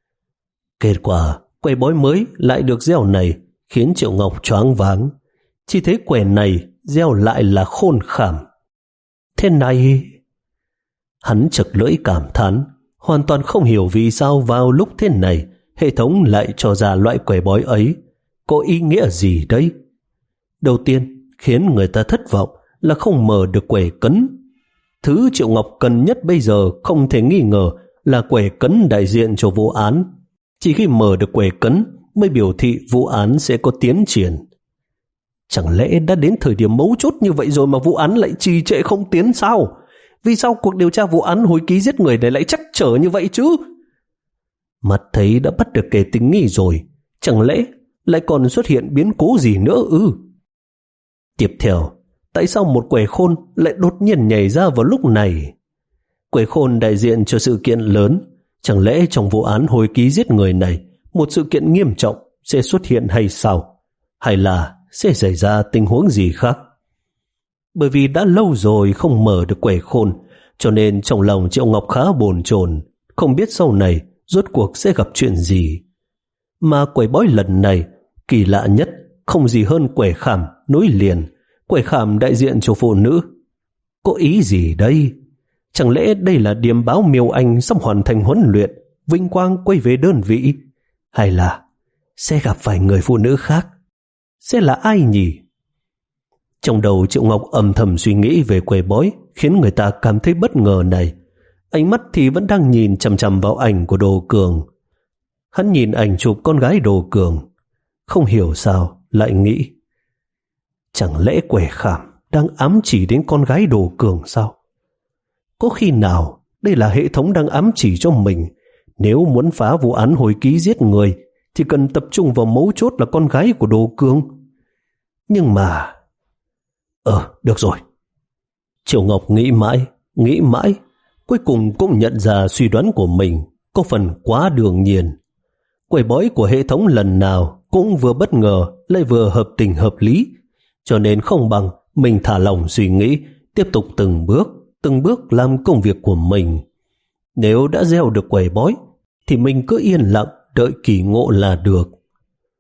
Kết quả, quẻ bói mới lại được gieo này khiến Triệu Ngọc choáng váng. Chỉ thấy quẻ này gieo lại là khôn khảm. Thế này... Hắn chật lưỡi cảm thán, hoàn toàn không hiểu vì sao vào lúc thế này hệ thống lại cho ra loại quẻ bói ấy. Có ý nghĩa gì đấy? Đầu tiên, khiến người ta thất vọng là không mở được quẻ cấn. Thứ Triệu Ngọc cần nhất bây giờ không thể nghi ngờ là quẻ cấn đại diện cho vụ án. Chỉ khi mở được quẻ cấn mới biểu thị vụ án sẽ có tiến triển. Chẳng lẽ đã đến thời điểm mấu chốt như vậy rồi mà vụ án lại trì trệ không tiến sao? Vì sao cuộc điều tra vụ án hồi ký giết người này lại trắc trở như vậy chứ? Mắt thấy đã bắt được kẻ tình nghi rồi, chẳng lẽ lại còn xuất hiện biến cố gì nữa ư? Tiếp theo, tại sao một quẻ khôn lại đột nhiên nhảy ra vào lúc này? Quẻ khôn đại diện cho sự kiện lớn. Chẳng lẽ trong vụ án hồi ký giết người này một sự kiện nghiêm trọng sẽ xuất hiện hay sao? Hay là sẽ xảy ra tình huống gì khác? Bởi vì đã lâu rồi không mở được quẻ khôn, cho nên trong lòng Triệu Ngọc khá bồn chồn, không biết sau này rốt cuộc sẽ gặp chuyện gì. Mà quẻ bói lần này kỳ lạ nhất không gì hơn quẻ khảm nối liền. Quẻ khảm đại diện cho phụ nữ. Có ý gì đây? Chẳng lẽ đây là điềm báo Miêu Anh sắp hoàn thành huấn luyện, vinh quang quay về đơn vị? Hay là sẽ gặp phải người phụ nữ khác? Sẽ là ai nhỉ? Trong đầu Triệu Ngọc âm thầm suy nghĩ về quẻ bói khiến người ta cảm thấy bất ngờ này. Ánh mắt thì vẫn đang nhìn chằm chằm vào ảnh của Đồ Cường. Hắn nhìn ảnh chụp con gái Đồ Cường, không hiểu sao lại nghĩ, chẳng lẽ quẻ khảm đang ám chỉ đến con gái Đồ Cường sao? Có khi nào đây là hệ thống đang ám chỉ cho mình, nếu muốn phá vụ án hồi ký giết người thì cần tập trung vào mấu chốt là con gái của Đồ Cường? Nhưng mà... Ờ, được rồi. Triệu Ngọc nghĩ mãi, nghĩ mãi, cuối cùng cũng nhận ra suy đoán của mình có phần quá đương nhiên. Quẻ bói của hệ thống lần nào cũng vừa bất ngờ lại vừa hợp tình hợp lý, cho nên không bằng mình thả lòng suy nghĩ, tiếp tục từng bước, từng bước làm công việc của mình. Nếu đã gieo được quẻ bói thì mình cứ yên lặng đợi kỳ ngộ là được.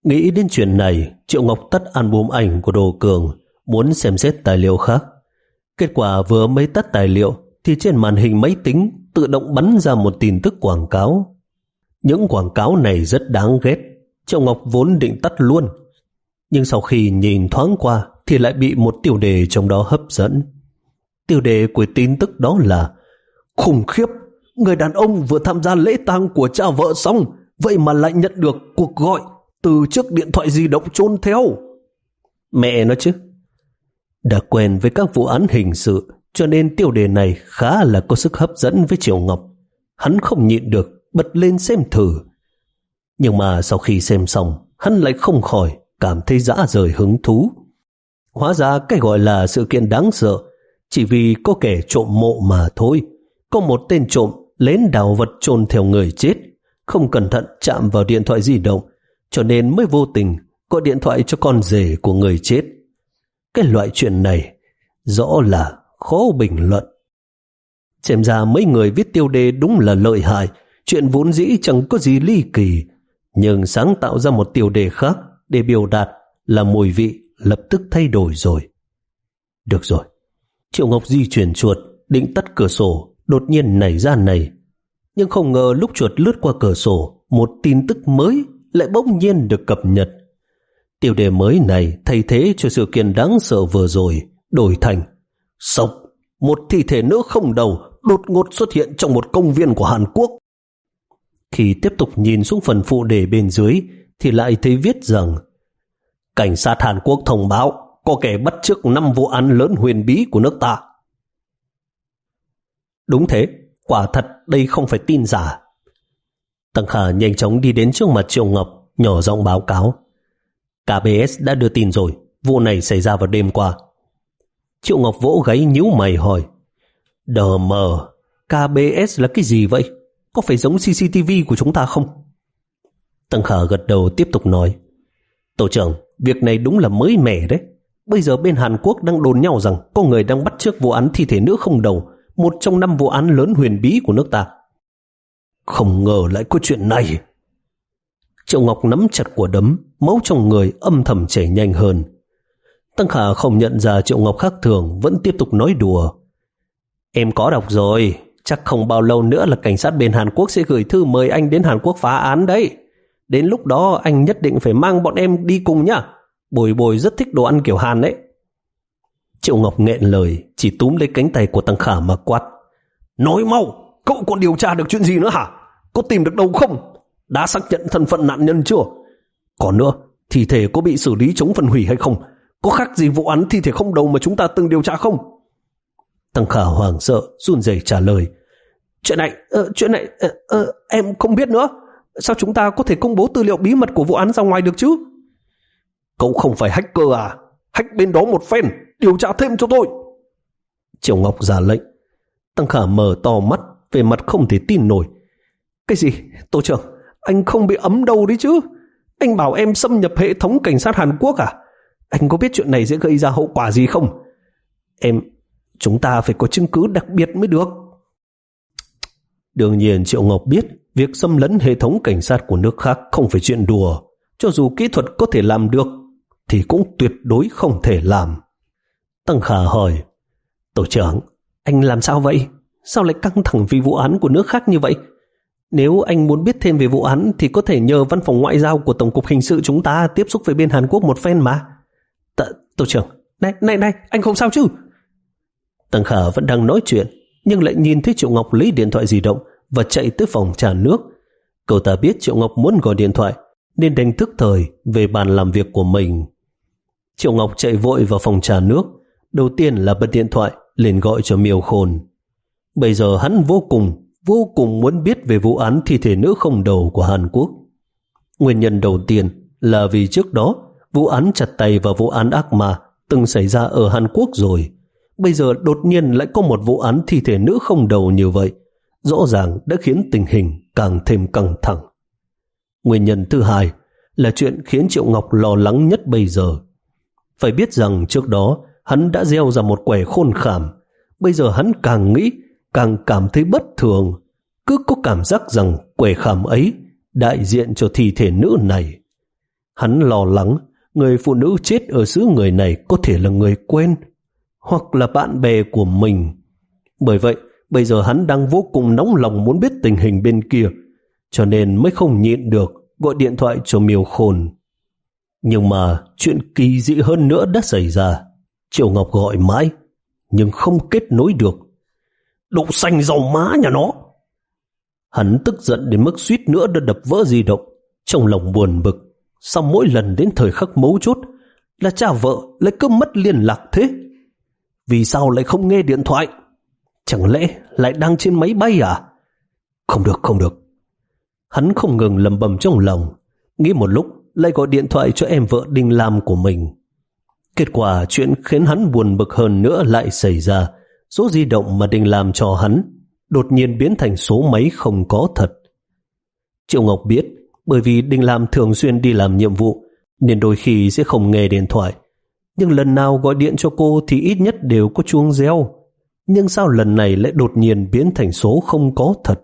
Nghĩ đến chuyện này, Triệu Ngọc tắt album ảnh của Đồ Cường, muốn xem xét tài liệu khác. Kết quả vừa mới tắt tài liệu thì trên màn hình máy tính tự động bắn ra một tin tức quảng cáo. Những quảng cáo này rất đáng ghét, Triệu Ngọc vốn định tắt luôn. Nhưng sau khi nhìn thoáng qua thì lại bị một tiêu đề trong đó hấp dẫn. Tiêu đề của tin tức đó là: khủng khiếp, người đàn ông vừa tham gia lễ tang của cha vợ xong, vậy mà lại nhận được cuộc gọi từ chiếc điện thoại di động chôn theo. Mẹ nó chứ. Đã quen với các vụ án hình sự cho nên tiêu đề này khá là có sức hấp dẫn với Triệu Ngọc. Hắn không nhịn được bật lên xem thử. Nhưng mà sau khi xem xong, hắn lại không khỏi cảm thấy dã rời hứng thú. Hóa ra cái gọi là sự kiện đáng sợ chỉ vì có kẻ trộm mộ mà thôi. Có một tên trộm lén đào vật chôn theo người chết, không cẩn thận chạm vào điện thoại di động, cho nên mới vô tình gọi điện thoại cho con rể của người chết. Cái loại chuyện này rõ là khó bình luận. Xem ra mấy người viết tiêu đề đúng là lợi hại. Chuyện vốn dĩ chẳng có gì ly kỳ, nhưng sáng tạo ra một tiêu đề khác để biểu đạt là mùi vị lập tức thay đổi rồi. Được rồi. Triệu Ngọc di chuyển chuột định tắt cửa sổ, đột nhiên nảy ra này. Nhưng không ngờ lúc chuột lướt qua cửa sổ, một tin tức mới lại bỗng nhiên được cập nhật. Tiêu đề mới này thay thế cho sự kiện đáng sợ vừa rồi, đổi thành: sốc, một thi thể nữ không đầu đột ngột xuất hiện trong một công viên của Hàn Quốc. Khi tiếp tục nhìn xuống phần phụ đề bên dưới thì lại thấy viết rằng: cảnh sát Hàn Quốc thông báo có kẻ bắt chước năm vụ án lớn huyền bí của nước ta. Đúng thế, quả thật đây không phải tin giả. Tăng Khả nhanh chóng đi đến trước mặt Triệu Ngọc, nhỏ giọng báo cáo: ca bê ét đã đưa tin rồi, vụ này xảy ra vào đêm qua. Triệu Ngọc vỗ gáy nhíu mày hỏi: đờ mờ, ca bê ét là cái gì vậy? Có phải giống xê xê tê vê của chúng ta không? Tăng Khả gật đầu tiếp tục nói: tổ trưởng, việc này đúng là mới mẻ đấy. Bây giờ bên Hàn Quốc đang đồn nhau rằng có người đang bắt chước vụ án thi thể nữ không đầu, một trong năm vụ án lớn huyền bí của nước ta. Không ngờ lại có chuyện này. Triệu Ngọc nắm chặt quả đấm, máu trong người âm thầm chảy nhanh hơn. Tăng Khả không nhận ra Triệu Ngọc khác thường, vẫn tiếp tục nói đùa: em có đọc rồi, chắc không bao lâu nữa là cảnh sát bên Hàn Quốc sẽ gửi thư mời anh đến Hàn Quốc phá án đấy. Đến lúc đó anh nhất định phải mang bọn em đi cùng nhá. Bồi Bồi rất thích đồ ăn kiểu Hàn đấy. Triệu Ngọc nghẹn lời, chỉ túm lấy cánh tay của Tăng Khả mà quát: nói mau, cậu còn điều tra được chuyện gì nữa hả? Có tìm được đâu không? Đã xác nhận thân phận nạn nhân chưa? Còn nữa, thi thể có bị xử lý chống phân hủy hay không? Có khác gì vụ án thi thể không đầu mà chúng ta từng điều tra không? Tăng Khả hoảng sợ, run rẩy trả lời: Chuyện này, uh, chuyện này, uh, uh, em không biết nữa. Sao chúng ta có thể công bố tư liệu bí mật của vụ án ra ngoài được chứ? Cậu không phải hacker à? Hack bên đó một phen, điều tra thêm cho tôi. Triệu Ngọc ra lệnh. Tăng Khả mở to mắt, về mặt không thể tin nổi. Cái gì? Tổ trưởng, anh không bị ấm đâu đấy chứ? Anh bảo em xâm nhập hệ thống cảnh sát Hàn Quốc à? Anh có biết chuyện này sẽ gây ra hậu quả gì không? Em, chúng ta phải có chứng cứ đặc biệt mới được. Đương nhiên Triệu Ngọc biết việc xâm lấn hệ thống cảnh sát của nước khác không phải chuyện đùa. Cho dù kỹ thuật có thể làm được thì cũng tuyệt đối không thể làm. Tăng Khả hỏi: Tổ trưởng, anh làm sao vậy? Sao lại căng thẳng vì vụ án của nước khác như vậy? Nếu anh muốn biết thêm về vụ án thì có thể nhờ văn phòng ngoại giao của Tổng cục Hình sự chúng ta tiếp xúc với bên Hàn Quốc một phen mà. T Tổ trưởng, này, này, này, anh không sao chứ? Tăng Khả vẫn đang nói chuyện, nhưng lại nhìn thấy Triệu Ngọc lấy điện thoại di động và chạy tới phòng trà nước. Cậu ta biết Triệu Ngọc muốn gọi điện thoại nên đành thức thời về bàn làm việc của mình. Triệu Ngọc chạy vội vào phòng trà nước, đầu tiên là bật điện thoại lên gọi cho Miêu Khôn. Bây giờ hắn vô cùng, vô cùng muốn biết về vụ án thi thể nữ không đầu của Hàn Quốc. Nguyên nhân đầu tiên là vì trước đó vụ án chặt tay và vụ án ác ma từng xảy ra ở Hàn Quốc rồi. Bây giờ đột nhiên lại có một vụ án thi thể nữ không đầu như vậy, rõ ràng đã khiến tình hình càng thêm căng thẳng. Nguyên nhân thứ hai là chuyện khiến Triệu Ngọc lo lắng nhất bây giờ. Phải biết rằng trước đó hắn đã gieo ra một quẻ khôn khảm. Bây giờ hắn càng nghĩ càng cảm thấy bất thường, cứ có cảm giác rằng quẻ khảm ấy đại diện cho thi thể nữ này. Hắn lo lắng người phụ nữ chết ở xứ người này có thể là người quen hoặc là bạn bè của mình. Bởi vậy, bây giờ hắn đang vô cùng nóng lòng muốn biết tình hình bên kia, cho nên mới không nhịn được gọi điện thoại cho Miêu Khôn. Nhưng mà chuyện kỳ dị hơn nữa đã xảy ra. Triệu Ngọc gọi mãi, nhưng không kết nối được. Đậu xanh dầu má nhà nó! Hắn tức giận đến mức suýt nữa đã đập vỡ di động, trong lòng buồn bực. Sau mỗi lần đến thời khắc mấu chốt là cha vợ lại cứ mất liên lạc thế. Vì sao lại không nghe điện thoại? Chẳng lẽ lại đang trên máy bay à? Không được, không được. Hắn không ngừng lầm bầm trong lòng, nghĩ một lúc lại gọi điện thoại cho em vợ Đinh Lam của mình. Kết quả chuyện khiến hắn buồn bực hơn nữa lại xảy ra. Số di động mà Đinh Lam cho hắn đột nhiên biến thành số máy không có thật. Triệu Ngọc biết bởi vì Đinh Lam thường xuyên đi làm nhiệm vụ nên đôi khi sẽ không nghe điện thoại. Nhưng lần nào gọi điện cho cô thì ít nhất đều có chuông reo. Nhưng sao lần này lại đột nhiên biến thành số không có thật?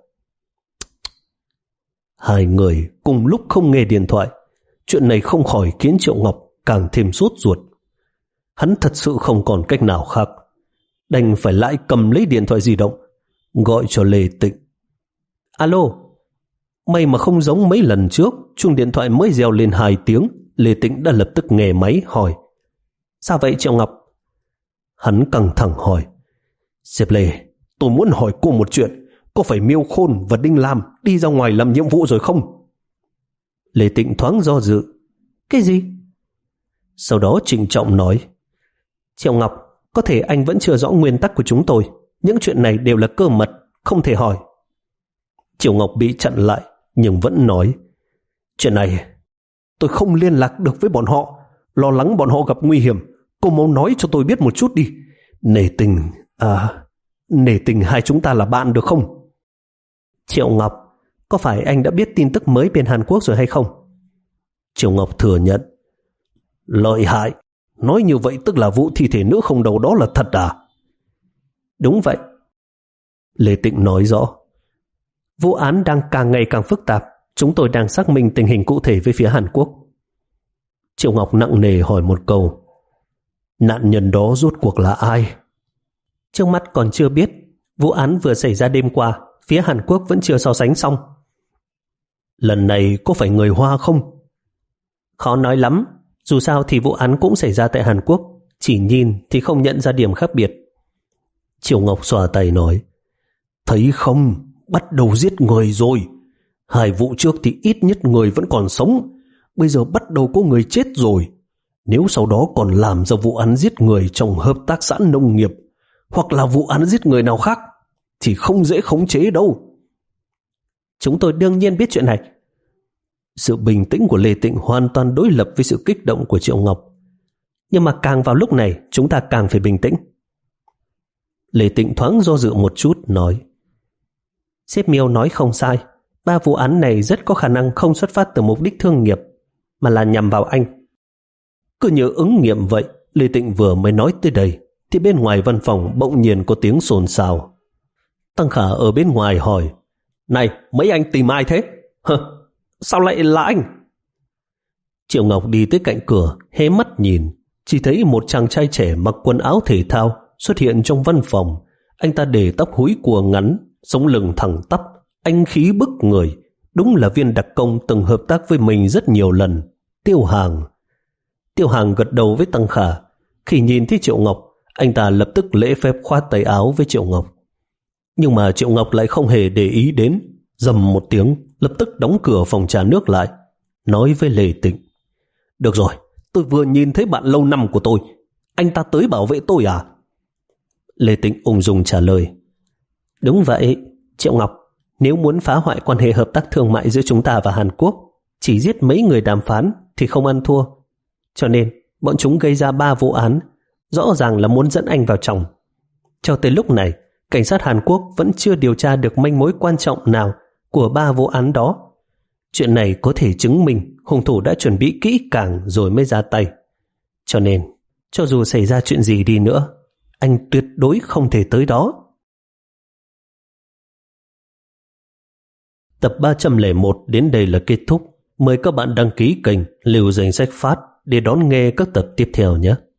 Hai người cùng lúc không nghe điện thoại. Chuyện này không khỏi khiến Triệu Ngọc càng thêm sốt ruột. Hắn thật sự không còn cách nào khác, đành phải lại cầm lấy điện thoại di động gọi cho Lê Tịnh. Alo. May mà không giống mấy lần trước, chuông điện thoại mới reo lên hai tiếng, Lê Tịnh đã lập tức nghe máy hỏi. Sao vậy Triệu Ngọc? Hắn căng thẳng hỏi. Sếp Lê, tôi muốn hỏi cô một chuyện. Có phải Miêu Khôn và Đinh Lam đi ra ngoài làm nhiệm vụ rồi không? Lê Tịnh thoáng do dự. Cái gì? Sau đó trịnh trọng nói. Triệu Ngọc, có thể anh vẫn chưa rõ nguyên tắc của chúng tôi. Những chuyện này đều là cơ mật, không thể hỏi. Triệu Ngọc bị chặn lại, nhưng vẫn nói. Chuyện này, tôi không liên lạc được với bọn họ. Lo lắng bọn họ gặp nguy hiểm. Cô mau nói cho tôi biết một chút đi. Nể tình, à, nể tình hai chúng ta là bạn được không? Triệu Ngọc, có phải anh đã biết tin tức mới bên Hàn Quốc rồi hay không? Triệu Ngọc thừa nhận. Lợi hại, nói như vậy tức là vụ thi thể nữ không đầu đó là thật à? Đúng vậy. Lê Tịnh nói rõ. Vụ án đang càng ngày càng phức tạp. Chúng tôi đang xác minh tình hình cụ thể với phía Hàn Quốc. Triệu Ngọc nặng nề hỏi một câu. Nạn nhân đó rốt cuộc là ai? Trước mắt còn chưa biết. Vụ án vừa xảy ra đêm qua, phía Hàn Quốc vẫn chưa so sánh xong. Lần này có phải người Hoa không? Khó nói lắm. Dù sao thì vụ án cũng xảy ra tại Hàn Quốc, chỉ nhìn thì không nhận ra điểm khác biệt. Triệu Ngọc xòa tay nói. Thấy không, bắt đầu giết người rồi. Hai vụ trước thì ít nhất người vẫn còn sống, bây giờ bắt đầu có người chết rồi. Nếu sau đó còn làm ra vụ án giết người trong hợp tác xã nông nghiệp hoặc là vụ án giết người nào khác thì không dễ khống chế đâu. Chúng tôi đương nhiên biết chuyện này. Sự bình tĩnh của Lê Tịnh hoàn toàn đối lập với sự kích động của Triệu Ngọc. Nhưng mà càng vào lúc này chúng ta càng phải bình tĩnh. Lê Tịnh thoáng do dự một chút nói. Sếp Miêu nói không sai. Ba vụ án này rất có khả năng không xuất phát từ mục đích thương nghiệp mà là nhằm vào anh. Cứ như ứng nghiệm vậy. Lê Tịnh vừa mới nói tới đây thì bên ngoài văn phòng bỗng nhiên có tiếng xôn xao. Tăng Khả ở bên ngoài hỏi. Này, mấy anh tìm ai thế? Hơ, sao lại là anh? Triệu Ngọc đi tới cạnh cửa, hé mắt nhìn, chỉ thấy một chàng trai trẻ mặc quần áo thể thao xuất hiện trong văn phòng. Anh ta để tóc húi cua ngắn, sống lưng thẳng tắp, anh khí bức người. Đúng là viên đặc công từng hợp tác với mình rất nhiều lần. Tiêu Hàng. Tiêu Hàng gật đầu với Tăng Khả. Khi nhìn thấy Triệu Ngọc, anh ta lập tức lễ phép khoát tay áo với Triệu Ngọc. Nhưng mà Triệu Ngọc lại không hề để ý đến, rầm một tiếng, lập tức đóng cửa phòng trà nước lại, nói với Lê Tịnh. Được rồi, tôi vừa nhìn thấy bạn lâu năm của tôi. Anh ta tới bảo vệ tôi à? Lê Tịnh ung dung trả lời. Đúng vậy, Triệu Ngọc, nếu muốn phá hoại quan hệ hợp tác thương mại giữa chúng ta và Hàn Quốc, chỉ giết mấy người đàm phán thì không ăn thua. Cho nên, bọn chúng gây ra ba vụ án, rõ ràng là muốn dẫn anh vào chồng. Cho tới lúc này, cảnh sát Hàn Quốc vẫn chưa điều tra được manh mối quan trọng nào của ba vụ án đó. Chuyện này có thể chứng minh hung thủ đã chuẩn bị kỹ càng rồi mới ra tay. Cho nên, cho dù xảy ra chuyện gì đi nữa, anh tuyệt đối không thể tới đó. Tập ba trăm lẻ một đến đây là kết thúc. Mời các bạn đăng ký kênh Lưu Danh Sách Phát để đón nghe các tập tiếp theo nhé.